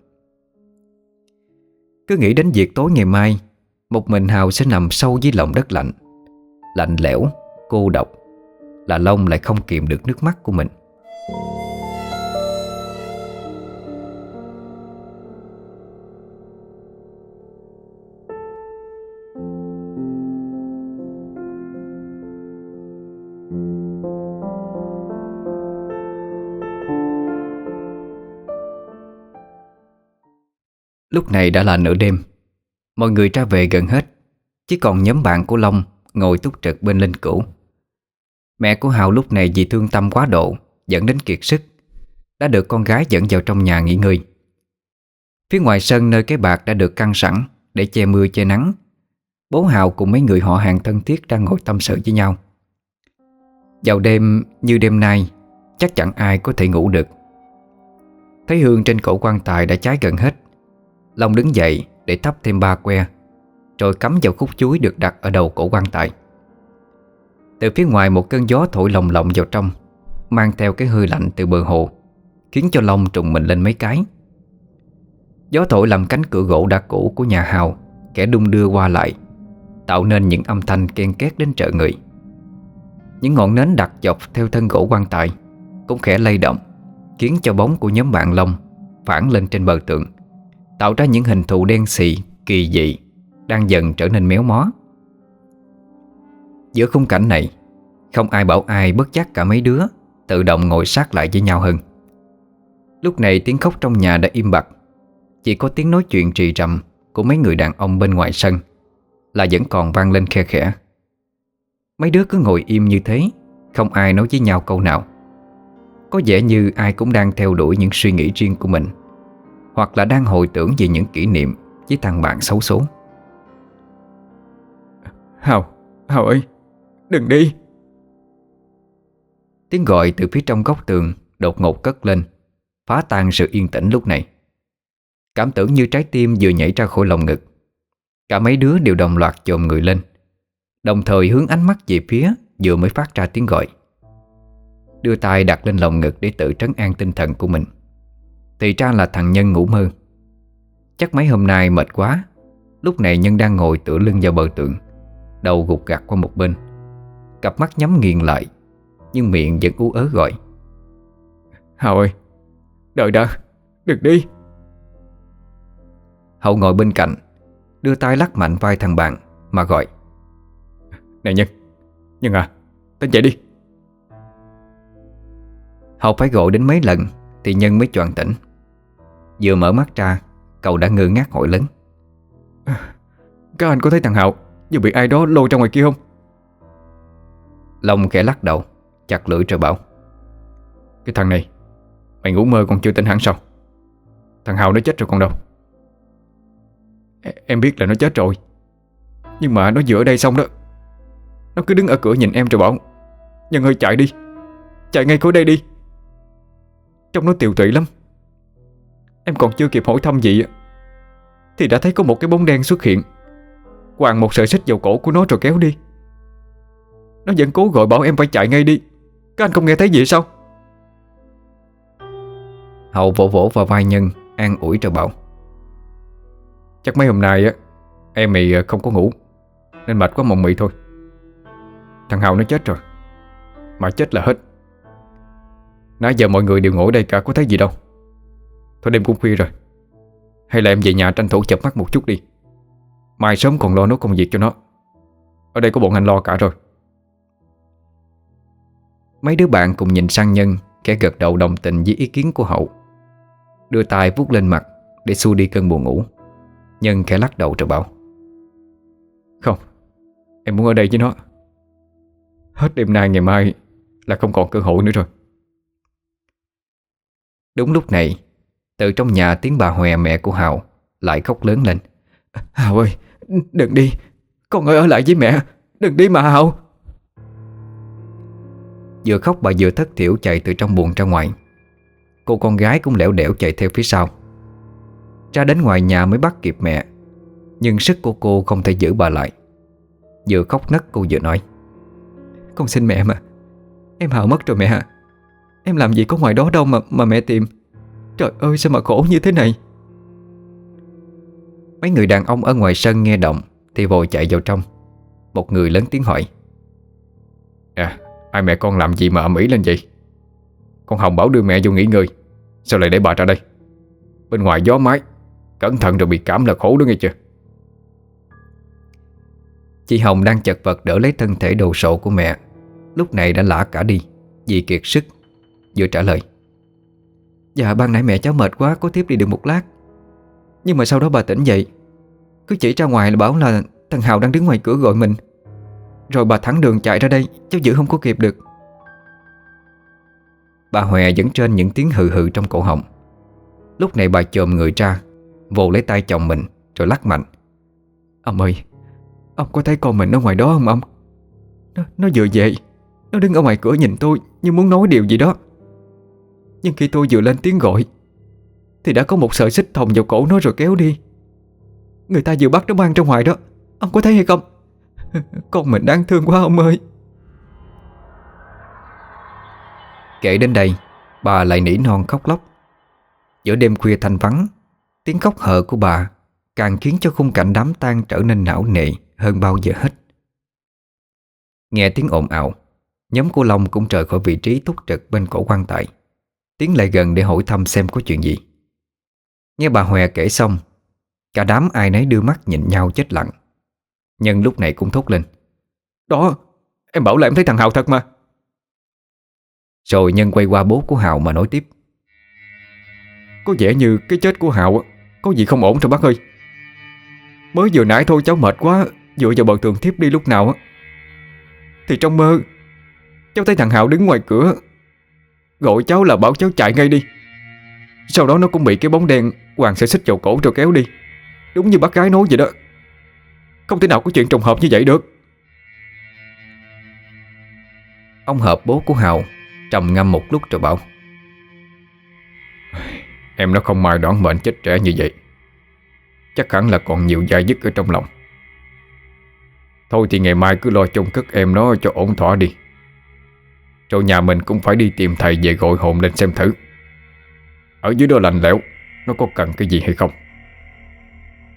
Cứ nghĩ đến việc tối ngày mai, một mình Hào sẽ nằm sâu dưới lòng đất lạnh, lạnh lẽo, cô độc, là Long lại không kìm được nước mắt của mình. Lúc này đã là nửa đêm, mọi người ra về gần hết, chỉ còn nhóm bạn của Long ngồi túc trực bên linh cữu. Mẹ của Hào lúc này vì thương tâm quá độ dẫn đến kiệt sức, đã được con gái dẫn vào trong nhà nghỉ ngơi. Phía ngoài sân nơi cái bạt đã được căng sẵn để che mưa che nắng, bố Hào cùng mấy người họ hàng thân thiết đang ngồi tâm sự với nhau. Vào đêm như đêm nay, chắc chẳng ai có thể ngủ được. Thấy hương trên cổ quan tài đã cháy gần hết, Long đứng dậy để thắp thêm 3 que, rồi cắm vào khúc chuối được đặt ở đầu cổ quan tài. Từ phía ngoài một cơn gió thổi lồng lộng vào trong, mang theo cái hơi lạnh từ bờ hồ, khiến cho Long trùng mình lên mấy cái. Gió thổi làm cánh cửa gỗ đã cũ của nhà Hào kẻ đung đưa qua lại, tạo nên những âm thanh ken két đến trợ người. Những ngọn nến đặt dọc theo thân gỗ quan tài cũng khẽ lay động, khiến cho bóng của nhóm bạn Long phản lên trên bờ tường, tạo ra những hình thù đen xì, kỳ dị, đang dần trở nên méo mó. Giữa khung cảnh này, không ai bảo ai, bất giác cả mấy đứa tự động ngồi sát lại với nhau hơn. Lúc này tiếng khóc trong nhà đã im bặt, chỉ có tiếng nói chuyện rì rầm của mấy người đàn ông bên ngoài sân là vẫn còn vang lên khe khẽ. Mấy đứa cứ ngồi im như thế, không ai nói với nhau câu nào. Có vẻ như ai cũng đang theo đuổi những suy nghĩ riêng của mình, hoặc là đang hồi tưởng về những kỷ niệm với thằng bạn xấu số. Hào ơi, đừng đi. Tiếng gọi từ phía trong góc tường đột ngột cất lên, phá tan sự yên tĩnh lúc này. Cảm tưởng như trái tim vừa nhảy ra khỏi lồng ngực. Cả mấy đứa đều đồng loạt chồm người lên, đồng thời hướng ánh mắt về phía vừa mới phát ra tiếng gọi. Đưa tay đặt lên lồng ngực để tự trấn an tinh thần của mình. Thì ra là thằng Nhân ngủ mơ, Chắc mấy hôm nay mệt quá. Lúc này Nhân đang ngồi tựa lưng vào bờ tường, đầu gục gặt qua một bên, cặp mắt nhắm nghiền lại, nhưng miệng vẫn ú ớ gọi: Hào ơi, đợi đã, đừng đi. Hậu ngồi bên cạnh, đưa tay lắc mạnh vai thằng bạn mà gọi: Này Nhân, Nhân à, tỉnh dậy đi. Hậu phải gọi đến mấy lần thì Nhân mới choàng tỉnh. Vừa mở mắt ra, cậu đã ngơ ngác hỏi lớn: Các anh có thấy thằng Hào vừa bị ai đó lôi ra ngoài kia không? Long khẽ lắc đầu, chặt lưỡi rồi bảo: Cái thằng này, mày ngủ mơ còn chưa tỉnh hẳn sao? Thằng Hào nó chết rồi còn đâu. Em biết là nó chết rồi, nhưng mà nó vừa ở đây xong đó, nó cứ đứng ở cửa nhìn em rồi bảo: Nhân ơi chạy đi, chạy ngay khỏi đây đi. Trông nó tiều tụy lắm. Em còn chưa kịp hỏi thăm gì thì đã thấy có một cái bóng đen xuất hiện, quàng một sợi xích vào cổ của nó rồi kéo đi. Nó vẫn cố gọi bảo em phải chạy ngay đi. Các anh không nghe thấy gì sao? Hậu vỗ vỗ vào vai Nhân, an ủi rồi bảo: Chắc mấy hôm nay em mày không có ngủ nên mệt quá mộng mị thôi. Thằng Hào nó chết rồi, mà chết là hết. Nãy giờ mọi người đều ngồi ở đây cả, có thấy gì đâu. Thôi đêm cũng khuya rồi, hay là em về nhà tranh thủ chợp mắt một chút đi, mai sớm còn lo nấu công việc cho nó. Ở đây có bọn anh lo cả rồi. Mấy đứa bạn cùng nhìn sang Nhân, kẻ gật đầu đồng tình với ý kiến của Hậu, đưa tay vuốt lên mặt để xua đi cơn buồn ngủ. Nhân khẽ lắc đầu rồi bảo: Không, em muốn ở đây với nó. Hết đêm nay ngày mai là không còn cơ hội nữa rồi. Đúng lúc này, từ trong nhà tiếng bà Hòe, mẹ của Hào, lại khóc lớn lên: Hào ơi, đừng đi, con ơi ở lại với mẹ, đừng đi mà Hào. Vừa khóc bà vừa thất thểu chạy từ trong buồng ra ngoài. Cô con gái cũng lẻo đẻo chạy theo phía sau. Ra đến ngoài nhà mới bắt kịp mẹ, nhưng sức của cô không thể giữ bà lại. Vừa khóc nấc cô vừa nói: Con xin mẹ mà, em Hào mất rồi mẹ à. Em làm gì có ngoài đó đâu mà mẹ tìm. Trời ơi sao mà khổ như thế này. Mấy người đàn ông ở ngoài sân nghe động thì vội chạy vào trong. Một người lớn tiếng hỏi: Ai mẹ con làm gì mà ầm ĩ lên vậy? Con Hồng bảo đưa mẹ vô nghỉ ngơi, sao lại để bà ra đây? Bên ngoài gió mái, cẩn thận rồi bị cảm là khổ đó nghe chưa? Chị Hồng đang chật vật đỡ lấy thân thể đồ sộ của mẹ, lúc này đã lả cả đi vì kiệt sức, vừa trả lời: Dạ ban nãy mẹ cháu mệt quá, có thiếp đi được một lát. Nhưng mà sau đó bà tỉnh dậy, cứ chỉ ra ngoài là bảo là thằng Hào đang đứng ngoài cửa gọi mình. Rồi bà thẳng đường chạy ra đây, cháu giữ không có kịp được. Bà Hòe vẫn trên những tiếng hừ hừ trong cổ họng. Lúc này bà chồm người ra, vồ lấy tay chồng mình rồi lắc mạnh: Ông ơi, ông có thấy con mình ở ngoài đó không ông? Nó vừa về, nó đứng ở ngoài cửa nhìn tôi như muốn nói điều gì đó. Nhưng khi tôi vừa lên tiếng gọi thì đã có một sợi xích thòng vào cổ nó rồi kéo đi. Người ta vừa bắt nó mang ra ngoài đó. Ông có thấy hay không? Con mình đáng thương quá ông ơi. Kể đến đây, bà lại nỉ non khóc lóc. Giữa đêm khuya thanh vắng, tiếng khóc hờ của bà càng khiến cho khung cảnh đám tang trở nên não nề hơn bao giờ hết. Nghe tiếng ồn ào, nhóm của Long cũng rời khỏi vị trí túc trực bên cổ quan tài, tiến lại gần để hỏi thăm xem có chuyện gì. Nghe bà Hòe kể xong, cả đám ai nấy đưa mắt nhìn nhau chết lặng. Nhân lúc này cũng thốt lên: Đó, em bảo là em thấy thằng Hào thật mà. Rồi Nhân quay qua bố của Hào mà nói tiếp: Có vẻ như cái chết của Hào có gì không ổn rồi bác ơi. Mới vừa nãy thôi cháu mệt quá, dựa vào bờ tường thiếp đi lúc nào thì trong mơ cháu thấy thằng Hào đứng ngoài cửa gọi cháu là bảo cháu chạy ngay đi. Sau đó nó cũng bị cái bóng đen quàng sợi xích vào cổ rồi kéo đi, đúng như bác gái nói vậy đó. Không thể nào có chuyện trùng hợp như vậy được. Ông Hợp, bố của Hào, trầm ngâm một lúc rồi bảo: Em nó không may đoán mệnh chết trẻ như vậy, chắc hẳn là còn nhiều dai dứt ở trong lòng. Thôi thì ngày mai cứ lo chôn cất em nó cho ổn thỏa đi. Rồi nhà mình cũng phải đi tìm thầy về gọi hồn lên xem thử, ở dưới đó lạnh lẽo, nó có cần cái gì hay không.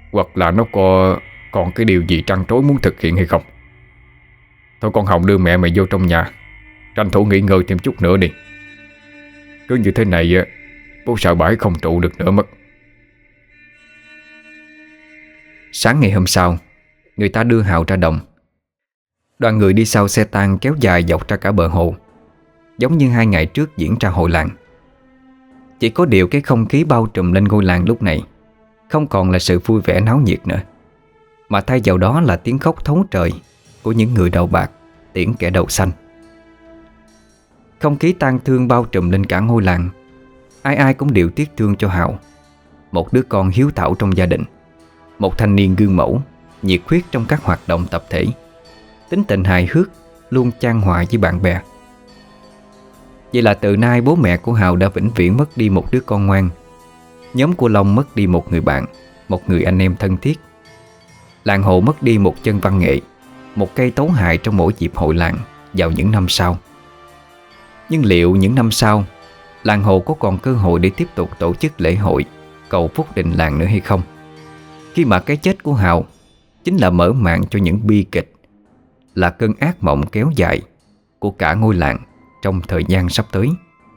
Hoặc là nó còn cái điều gì trăn trối muốn thực hiện hay không. Thôi con Hồng đưa mẹ mày vô trong nhà, tranh thủ nghỉ ngơi thêm chút nữa đi. Cứ như thế này bố sợ bãi không trụ được nữa mất. Sáng ngày hôm sau, người ta đưa Hào ra đồng. Đoàn người đi sau xe tang kéo dài dọc ra cả bờ hồ, giống như 2 ngày trước diễn ra hội làng. Chỉ có điều cái không khí bao trùm lên ngôi làng lúc này không còn là sự vui vẻ náo nhiệt nữa, mà thay vào đó là tiếng khóc thấu trời của những người đầu bạc tiễn kẻ đầu xanh. Không khí tang thương bao trùm lên cả ngôi làng. Ai ai cũng đều tiếc thương cho Hào, một đứa con hiếu thảo trong gia đình, một thanh niên gương mẫu, nhiệt huyết trong các hoạt động tập thể, tính tình hài hước, luôn chan hòa với bạn bè. Vậy là từ nay bố mẹ của Hào đã vĩnh viễn mất đi một đứa con ngoan. Nhóm của Long mất đi một người bạn, một người anh em thân thiết. Làng Hồ mất đi một chân văn nghệ, một cây tấu hài trong mỗi dịp hội làng vào những năm sau. Nhưng liệu những năm sau, làng Hồ có còn cơ hội để tiếp tục tổ chức lễ hội cầu phúc đình làng nữa hay không, khi mà cái chết của Hào chính là mở màn cho những bi kịch, là cơn ác mộng kéo dài của cả ngôi làng trong thời gian sắp tới.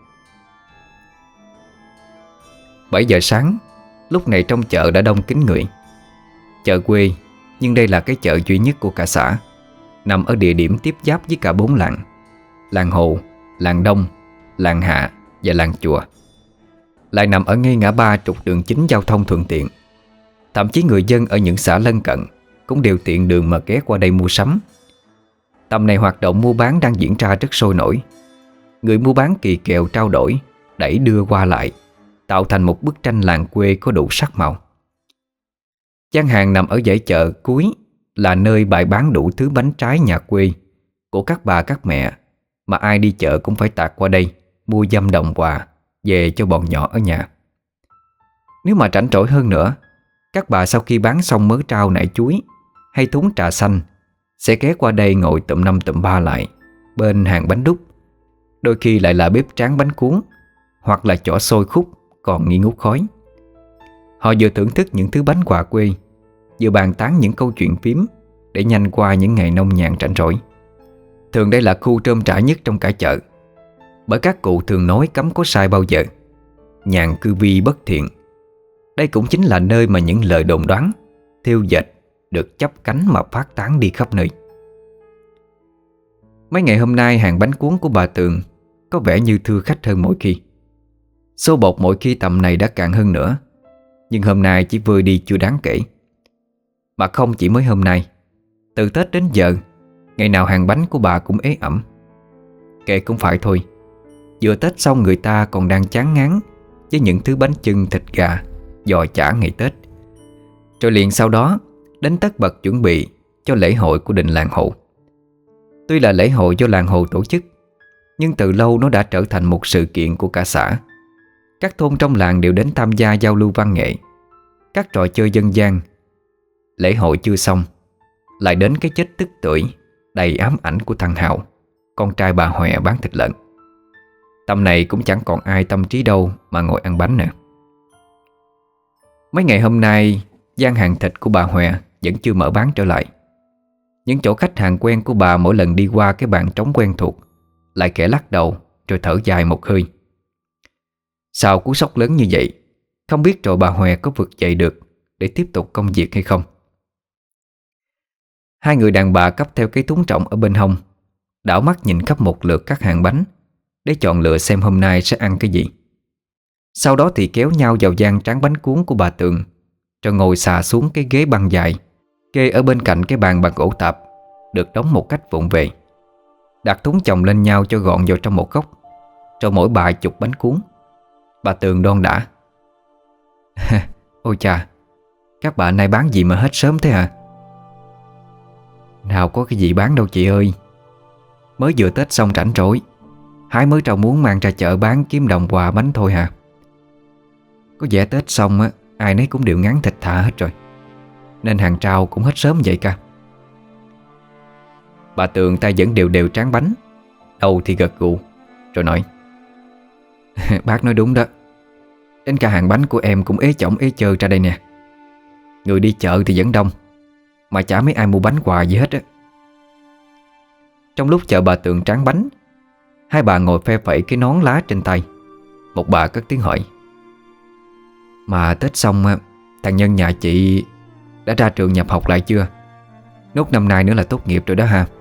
7 giờ sáng, lúc này trong chợ đã đông kín người. Chợ quê, nhưng đây là cái chợ duy nhất của cả xã, nằm ở địa điểm tiếp giáp với cả 4 làng: làng Hồ, làng Đông, làng Hạ và làng Chùa. Lại nằm ở ngay ngã ba trục đường chính giao thông thuận tiện. Thậm chí người dân ở những xã lân cận cũng đều tiện đường mà ghé qua đây mua sắm. Tầm này hoạt động mua bán đang diễn ra rất sôi nổi. Người mua bán kỳ kèo trao đổi, đẩy đưa qua lại, tạo thành một bức tranh làng quê có đủ sắc màu. Gian hàng nằm ở dãy chợ cuối, là nơi bày bán đủ thứ bánh trái nhà quê của các bà các mẹ, mà ai đi chợ cũng phải tạt qua đây mua dăm đồng quà về cho bọn nhỏ ở nhà. Nếu mà rảnh rỗi hơn nữa, các bà sau khi bán xong mớ rau nải chuối hay thúng trà xanh sẽ ghé qua đây ngồi tụm năm tụm ba lại bên hàng bánh đúc, đôi khi lại là bếp tráng bánh cuốn, hoặc là chỏ xôi khúc còn nghi ngút khói. Họ vừa thưởng thức những thứ bánh quà quê, vừa bàn tán những câu chuyện phím để nhanh qua những ngày nông nhàn rảnh rỗi. Thường đây là khu trơm trã nhất trong cả chợ, bởi các cụ thường nói cấm có sai bao giờ, nhàn cư vi bất thiện. Đây cũng chính là nơi mà những lời đồn đoán, thêu dệt được chắp cánh mà phát tán đi khắp nơi. Mấy ngày hôm nay hàng bánh cuốn của bà Tường có vẻ như thưa khách hơn mỗi khi. Số bột mỗi khi tầm này đã cạn hơn nữa, nhưng hôm nay chỉ vơi đi chưa đáng kể. Mà không chỉ mới hôm nay, từ Tết đến giờ, ngày nào hàng bánh của bà cũng ế ẩm. Kệ cũng phải thôi, vừa Tết xong người ta còn đang chán ngán với những thứ bánh chưng thịt gà, giò chả ngày Tết. Rồi liền sau đó đến tất bật chuẩn bị cho lễ hội của đình làng Hồ. Tuy là lễ hội do làng Hồ tổ chức, nhưng từ lâu nó đã trở thành một sự kiện của cả xã. Các thôn trong làng đều đến tham gia giao lưu văn nghệ, các trò chơi dân gian. Lễ hội chưa xong, lại đến cái chết tức tưởi đầy ám ảnh của thằng Hào, con trai bà Hòe bán thịt lợn. Tầm này cũng chẳng còn ai tâm trí đâu mà ngồi ăn bánh nữa. Mấy ngày hôm nay, gian hàng thịt của bà Hòe vẫn chưa mở bán trở lại. Những chỗ khách hàng quen của bà mỗi lần đi qua cái bàn trống quen thuộc lại kẻ lắc đầu rồi thở dài một hơi. Sau cú sốc lớn như vậy, không biết rồi bà Hòe có vực dậy được để tiếp tục công việc hay không. Hai người đàn bà cắp theo cái thúng trọng ở bên hông, đảo mắt nhìn khắp một lượt các hàng bánh để chọn lựa xem hôm nay sẽ ăn cái gì. Sau đó thì kéo nhau vào gian tráng bánh cuốn của bà Tường, rồi ngồi xà xuống cái ghế băng dài kê ở bên cạnh cái bàn bằng gỗ tạp, được đóng một cách vụng về. Đặt thúng chồng lên nhau cho gọn vào trong một góc, rồi mỗi bà chục bánh cuốn. Bà Tường đon đả: Ôi chà, các bà nay bán gì mà hết sớm thế hả? Nào có cái gì bán đâu chị ơi, mới vừa Tết xong rảnh rỗi, hái mới trầu muốn mang ra chợ bán kiếm đồng quà bánh thôi hả? Có vẻ Tết xong á, ai nấy cũng đều ngán thịt thà hết rồi, nên hàng trao cũng hết sớm vậy cả. Bà Tường tay vẫn đều đều tráng bánh, đầu thì gật gù, rồi nói: Bác nói đúng đó, đến cả hàng bánh của em cũng ế chỏng ế chơ ra đây nè. Người đi chợ thì vẫn đông, mà chả mấy ai mua bánh quà gì hết á. Trong lúc chờ bà Tường tráng bánh, hai bà ngồi phe phẩy cái nón lá trên tay. Một bà cất tiếng hỏi: "Mà Tết xong thằng Nhân nhà chị đã ra trường nhập học lại chưa? Nốt năm nay nữa là tốt nghiệp rồi đó ha."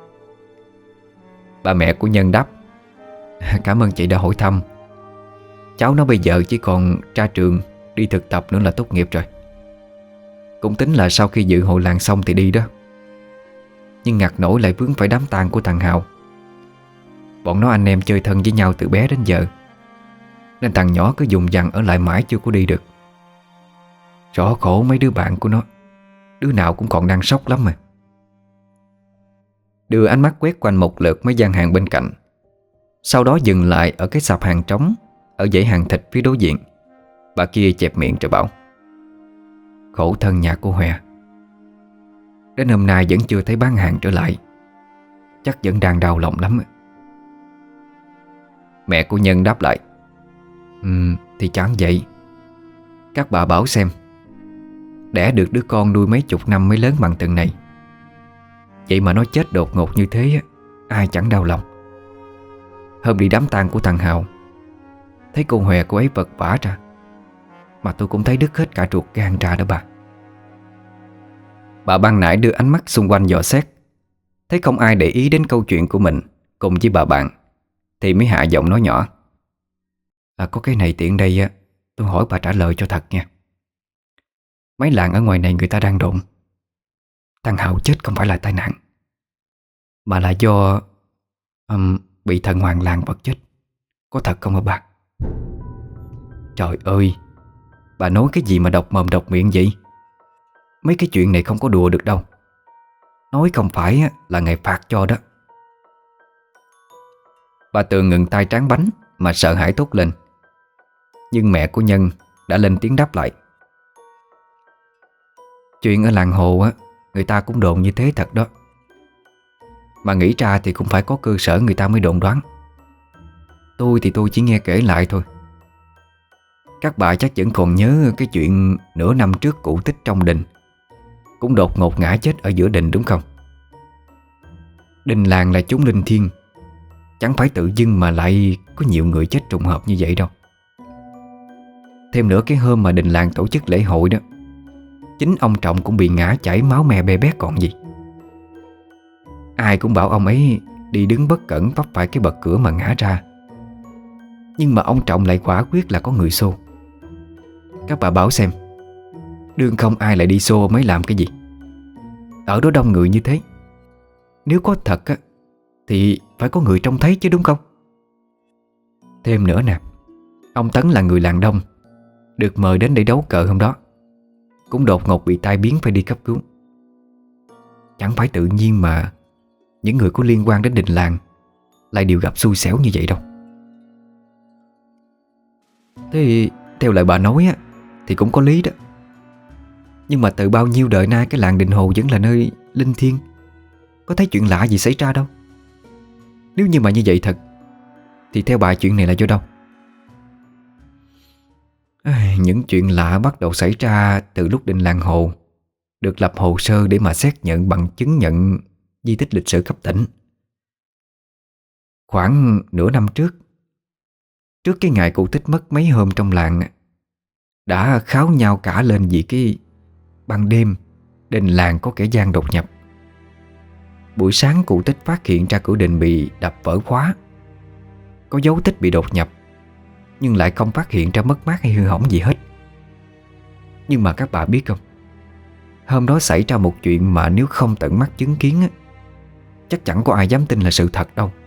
Bà mẹ của Nhân đáp: "Cảm ơn chị đã hỏi thăm. Cháu nó bây giờ chỉ còn ra trường đi thực tập nữa là tốt nghiệp rồi. Cũng tính là sau khi dự hội làng xong thì đi đó. Nhưng ngặt nổi lại vướng phải đám tang của thằng Hào. Bọn nó anh em chơi thân với nhau từ bé đến giờ, nên thằng nhỏ cứ dùng dằng ở lại mãi chưa có đi được. Rõ khổ mấy đứa bạn của nó, đứa nào cũng còn đang sốc lắm mà." Đưa ánh mắt quét quanh một lượt mấy gian hàng bên cạnh, sau đó dừng lại ở cái sạp hàng trống ở dãy hàng thịt phía đối diện. Bà kia chẹp miệng rồi bảo: "Khổ thân nhà cô Hòe, đến hôm nay vẫn chưa thấy bán hàng trở lại. Chắc vẫn đang đau lòng lắm." Mẹ của Nhân đáp lại: Thì chẳng vậy. Các bà bảo xem, đẻ được đứa con nuôi mấy chục năm mới lớn bằng từng này, vậy mà nó chết đột ngột như thế, ai chẳng đau lòng. Hôm đi đám tang của thằng Hào, thấy cô Hòe cô ấy vật vã ra, mà tôi cũng thấy đứt hết cả ruột gan ra đó bà." Bà ban nãy đưa ánh mắt xung quanh dò xét, thấy không ai để ý đến câu chuyện của mình cùng với bà bạn, thì mới hạ giọng nói nhỏ: "Có cái này tiện đây tôi hỏi bà trả lời cho thật nha. Mấy làng ở ngoài này người ta đang đồn thằng Hào chết không phải là tai nạn, mà là do bị thần hoàng làng vật chết. Có thật không hả bà?" Trời ơi, bà nói cái gì mà độc mồm độc miệng vậy? Mấy cái chuyện này không có đùa được đâu. Nói không phải là ngày phạt cho đó. Bà Tường ngừng tay tráng bánh mà sợ hãi thốt lên. Nhưng mẹ của Nhân đã lên tiếng đáp lại: "Chuyện ở làng Hồ người ta cũng đồn như thế thật đó. Mà nghĩ ra thì cũng phải có cơ sở người ta mới đồn đoán. Tôi thì tôi chỉ nghe kể lại thôi. Các bà chắc vẫn còn nhớ cái chuyện nửa năm trước cụ Tích trong đình cũng đột ngột ngã chết ở giữa đình đúng không? Đình làng là chốn linh thiêng, chẳng phải tự dưng mà lại có nhiều người chết trùng hợp như vậy đâu. Thêm nữa, cái hôm mà đình làng tổ chức lễ hội đó, chính ông Trọng cũng bị ngã chảy máu me be bét còn gì. Ai cũng bảo ông ấy đi đứng bất cẩn vấp phải cái bậc cửa mà ngã ra. Nhưng mà ông Trọng lại quả quyết là có người xô. Các bà bảo xem, đương không ai lại đi xô ông ấy làm cái gì. Ở đó đông người như thế, nếu có thật thì phải có người trông thấy chứ đúng không? Thêm nữa nè, ông Tấn là người làng Đông, được mời đến để đấu cờ hôm đó, cũng đột ngột bị tai biến phải đi cấp cứu. Chẳng phải tự nhiên mà những người có liên quan đến đình làng lại đều gặp xui xẻo như vậy đâu. Thế theo lời bà nói thì cũng có lý đó. Nhưng mà từ bao nhiêu đời nay cái làng Đình Hồ vẫn là nơi linh thiêng, có thấy chuyện lạ gì xảy ra đâu. Nếu như mà như vậy thật thì theo bà chuyện này là do đâu? Những chuyện lạ bắt đầu xảy ra từ lúc đình làng Hồ được lập hồ sơ để mà xét nhận bằng chứng nhận di tích lịch sử cấp tỉnh. Khoảng nửa năm trước cái ngày cụ Tích mất mấy hôm trong làng, đã kháo nhau cả lên vì cái ban đêm đình làng có kẻ gian đột nhập. Buổi sáng cụ Tích phát hiện ra cửa đình bị đập vỡ khóa, có dấu tích bị đột nhập, nhưng lại không phát hiện ra mất mát hay hư hỏng gì hết. Nhưng mà các bà biết không, hôm đó xảy ra một chuyện mà nếu không tận mắt chứng kiến chắc chẳng có ai dám tin là sự thật đâu.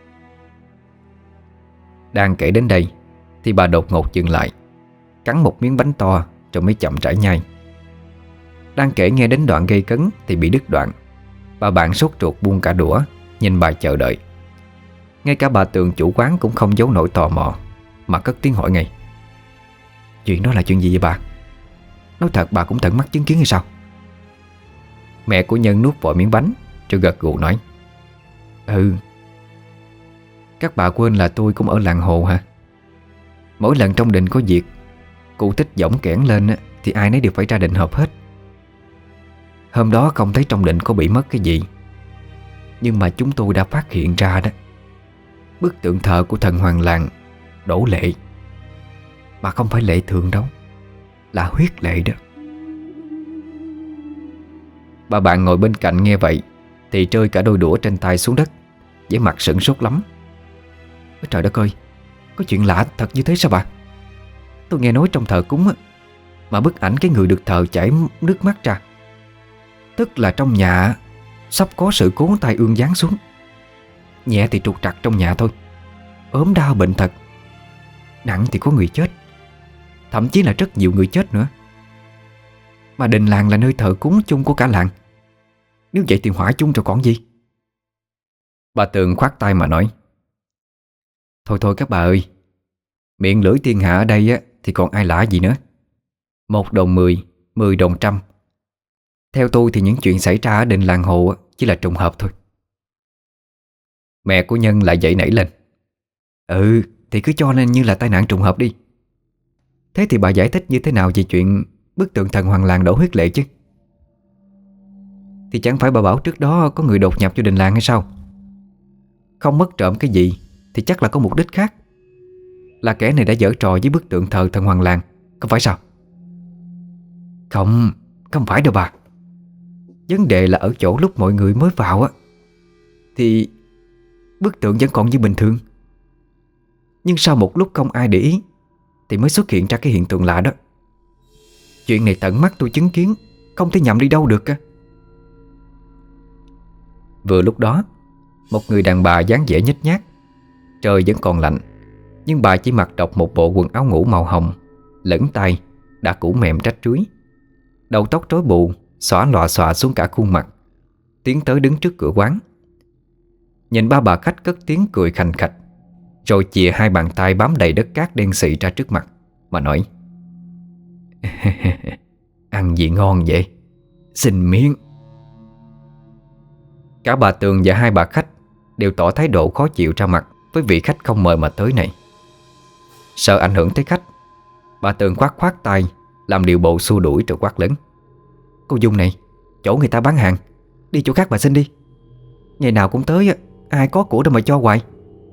Đang kể đến đây thì bà đột ngột dừng lại, cắn một miếng bánh to rồi mới chậm rãi nhai. Đang kể nghe đến đoạn gây cấn thì bị đứt đoạn. Bà bạn sốt ruột buông cả đũa, nhìn bà chờ đợi. Ngay cả bà Tường chủ quán cũng không giấu nổi tò mò, mà cất tiếng hỏi ngay: "Chuyện đó là chuyện gì vậy bà? Nói thật bà cũng tận mắt chứng kiến hay sao?" Mẹ của Nhân nuốt vội miếng bánh rồi gật gù nói: Các bà quên là tôi cũng ở làng Hồ hả? Mỗi lần trong đình có việc, cụ Tích giỗng kẽn lên thì ai nấy đều phải ra đình họp hết. Hôm đó không thấy trong định có bị mất cái gì, nhưng mà chúng tôi đã phát hiện ra đó. Bức tượng thờ của thần Hoàng Làng đổ lệ, mà không phải lệ thường đâu, là huyết lệ đó. Bà bạn ngồi bên cạnh nghe vậy thì rơi cả đôi đũa trên tay xuống đất, với mặt sửng sốt lắm. Ôi trời đất ơi, có chuyện lạ thật như thế sao bà? Tôi nghe nói trong thờ cúng á, mà bức ảnh cái người được thờ chảy nước mắt ra, tức là trong nhà sắp có sự cố tai ương giáng xuống. Nhẹ thì trục trặc trong nhà thôi, ốm đau bệnh tật, nặng thì có người chết, thậm chí là rất nhiều người chết nữa. Mà đình làng là nơi thờ cúng chung của cả làng, nếu vậy thì hỏa chung rồi còn gì. Bà Tường khoát tay mà nói: Thôi thôi các bà ơi, miệng lưỡi thiên hạ ở đây á thì còn ai lạ gì nữa. 1 đồng 10, 10 đồng trăm. Theo tôi thì những chuyện xảy ra ở đình làng Hồ chỉ là trùng hợp thôi. Mẹ của Nhân lại dậy nảy lên: Ừ thì cứ cho nên như là tai nạn trùng hợp đi. Thế thì bà giải thích như thế nào về chuyện bức tượng thần Hoàng Làng đổ huyết lệ chứ? Thì chẳng phải bà bảo trước đó có người đột nhập vô đình làng hay sao? Không mất trộm cái gì thì chắc là có mục đích khác, là kẻ này đã giở trò với bức tượng thờ thần Hoàng Làng, không phải sao? Không, không phải đâu bà. Vấn đề là ở chỗ lúc mọi người mới vào á thì bức tượng vẫn còn như bình thường, nhưng sau một lúc không ai để ý thì mới xuất hiện ra cái hiện tượng lạ đó. Chuyện này tận mắt tôi chứng kiến, không thể nhầm đi đâu được á. Vừa lúc đó, một người đàn bà dáng vẻ nhếch nhác. Trời vẫn còn lạnh, nhưng bà chỉ mặc độc một bộ quần áo ngủ màu hồng, lẫn tay đã cũ mềm rách rưới, đầu tóc rối bù xõa lòa xòa xuống cả khuôn mặt, tiến tới đứng trước cửa quán. Nhìn ba bà khách cất tiếng cười khành khạch, rồi chìa 2 bàn tay bám đầy đất cát đen xị ra trước mặt mà nói: Ăn gì ngon vậy? Xin miếng. Cả bà Tường và 2 bà khách đều tỏ thái độ khó chịu ra mặt với vị khách không mời mà tới này. Sợ ảnh hưởng tới khách, bà Tường khoát khoát tay, làm điệu bộ xua đuổi rồi quát lớn: Cô Dung này, chỗ người ta bán hàng, đi chỗ khác bà xin đi. Ngày nào cũng tới, ai có của đâu mà cho hoài.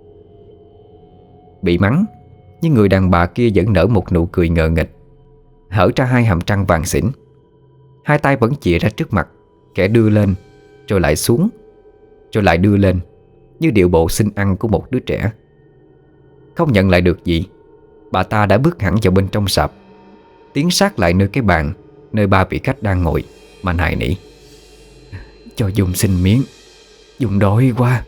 Bị mắng, nhưng người đàn bà kia vẫn nở một nụ cười ngờ nghịch, hở ra 2 hàm răng vàng xỉn. 2 tay vẫn chìa ra trước mặt, kẻ đưa lên rồi lại xuống, rồi lại đưa lên, như điệu bộ xin ăn của một đứa trẻ. Không nhận lại được gì, bà ta đã bước hẳn vào bên trong sạp, tiến sát lại nơi cái bàn nơi 3 vị khách đang ngồi mà nài nỉ: Cho Dung xin miếng, Dung đói quá.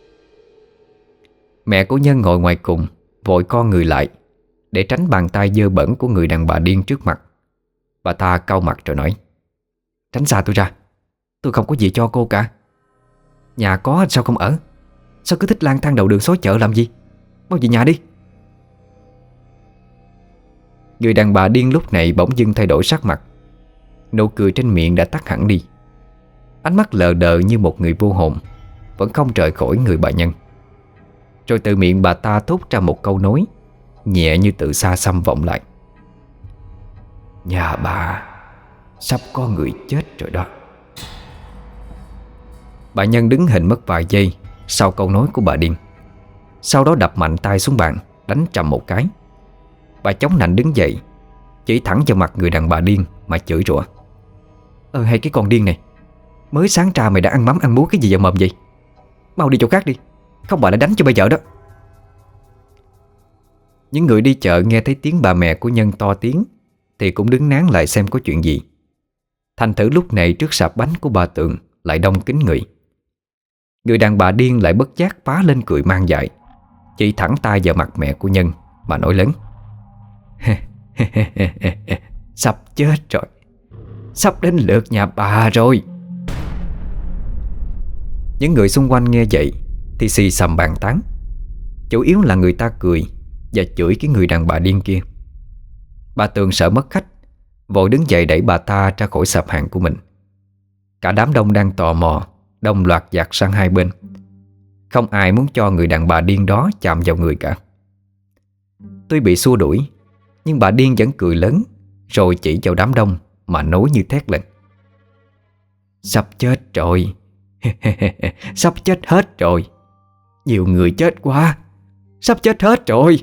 Mẹ của Nhân ngồi ngoài cùng vội co người lại để tránh bàn tay dơ bẩn của người đàn bà điên trước mặt. Bà ta cau mặt rồi nói: Tránh xa tôi ra, tôi không có gì cho cô cả. Nhà có sao không ở? Sao cứ thích lang thang đầu đường xối chợ làm gì? Mau về nhà đi. Người đàn bà điên lúc này bỗng dưng thay đổi sắc mặt, nụ cười trên miệng đã tắt hẳn đi. Ánh mắt lờ đờ như một người vô hồn vẫn không rời khỏi người bà Nhân. Rồi từ miệng bà ta thốt ra một câu nói nhẹ như từ xa xăm vọng lại: Nhà bà sắp có người chết rồi đó. Bà Nhân đứng hình mất vài giây sau câu nói của bà điên. Sau đó đập mạnh tay xuống bàn, đánh trầm một cái. Bà chống nạnh đứng dậy, chỉ thẳng vào mặt người đàn bà điên mà chửi rủa: Hay cái con điên này, mới sáng ra mày đã ăn mắm ăn muối cái gì vào mồm vậy? Mau đi chỗ khác đi, không bà lại đánh cho bây giờ đó. Những người đi chợ nghe thấy tiếng bà mẹ của Nhân to tiếng thì cũng đứng nán lại xem có chuyện gì. Thành thử lúc này trước sạp bánh của bà Tường lại đông kín người. Người đàn bà điên lại bất giác phá lên cười man dại, chỉ thẳng tay vào mặt mẹ của Nhân mà nói lớn: Sắp chết rồi, sắp đến lượt nhà bà rồi. Những người xung quanh nghe vậy thì xì xầm bàn tán. Chủ yếu là người ta cười và chửi cái người đàn bà điên kia. Bà Tường sợ mất khách, vội đứng dậy đẩy bà ta ra khỏi sạp hàng của mình. Cả đám đông đang tò mò đồng loạt dạt sang hai bên. Không ai muốn cho người đàn bà điên đó chạm vào người cả. Tuy bị xua đuổi, nhưng bà điên vẫn cười lớn, rồi chỉ vào đám đông mà nói như thét lên: Sắp chết rồi. Sắp chết hết rồi. Nhiều người chết quá. Sắp chết hết rồi.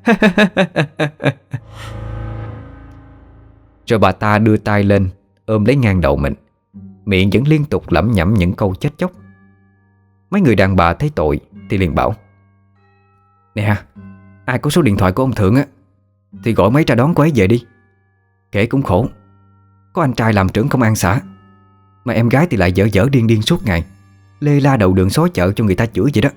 Rồi bà ta đưa tay lên ôm lấy ngang đầu mình, miệng vẫn liên tục lẩm nhẩm những câu chết chóc. Mấy người đàn bà thấy tội thì liền bảo: Nè, ai có số điện thoại của ông Thượng á thì gọi mấy ra đón cô ấy về đi. Kể cũng khổ, có anh trai làm trưởng công an xã, mà em gái thì lại dở dở điên điên suốt ngày, lê la đầu đường xó chợ cho người ta chửi vậy đó.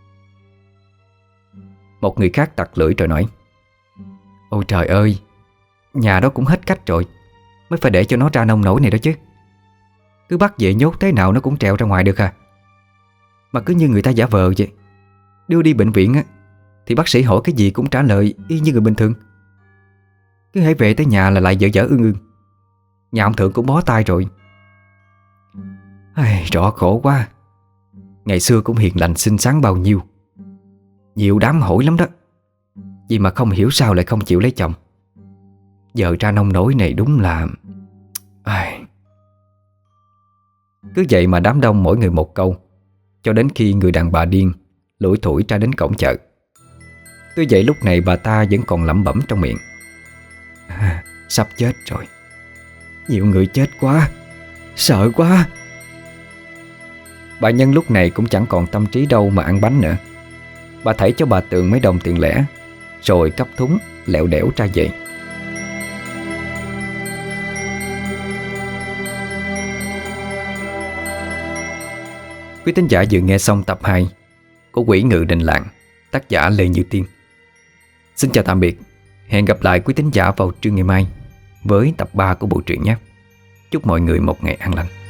Một người khác tặc lưỡi rồi nói: Ôi trời ơi, nhà đó cũng hết cách rồi, mới phải để cho nó ra nông nổi này đó chứ. Cứ bắt về nhốt thế nào nó cũng trèo ra ngoài được à. Mà cứ như người ta giả vờ vậy. Đưa đi bệnh viện á thì bác sĩ hỏi cái gì cũng trả lời y như người bình thường. Cứ hãy về tới nhà là lại dở dở ương ương. Nhà ông Thượng cũng bó tay rồi. Ai, rõ khổ quá. Ngày xưa cũng hiền lành xinh xắn bao nhiêu, nhiều đám hỏi lắm đó, vì mà không hiểu sao lại không chịu lấy chồng. Giờ ra nông nổi này đúng là ai. Cứ vậy mà đám đông mỗi người một câu, cho đến khi người đàn bà điên lủi thủi ra đến cổng chợ. Tuy vậy lúc này bà ta vẫn còn lẩm bẩm trong miệng: Sắp chết rồi. Nhiều người chết quá. Sợ quá. Bà Nhân lúc này cũng chẳng còn tâm trí đâu mà ăn bánh nữa. Bà thảy cho bà Tường mấy đồng tiền lẻ, rồi cắp thúng lẹo đẻo ra về. Quý thính giả vừa nghe xong tập 2 của Quỷ Ngự Đình Làng, tác giả Lê Như Tiên. Xin chào tạm biệt. Hẹn gặp lại quý thính giả vào trưa ngày mai với tập 3 của bộ truyện nhé. Chúc mọi người một ngày an lành.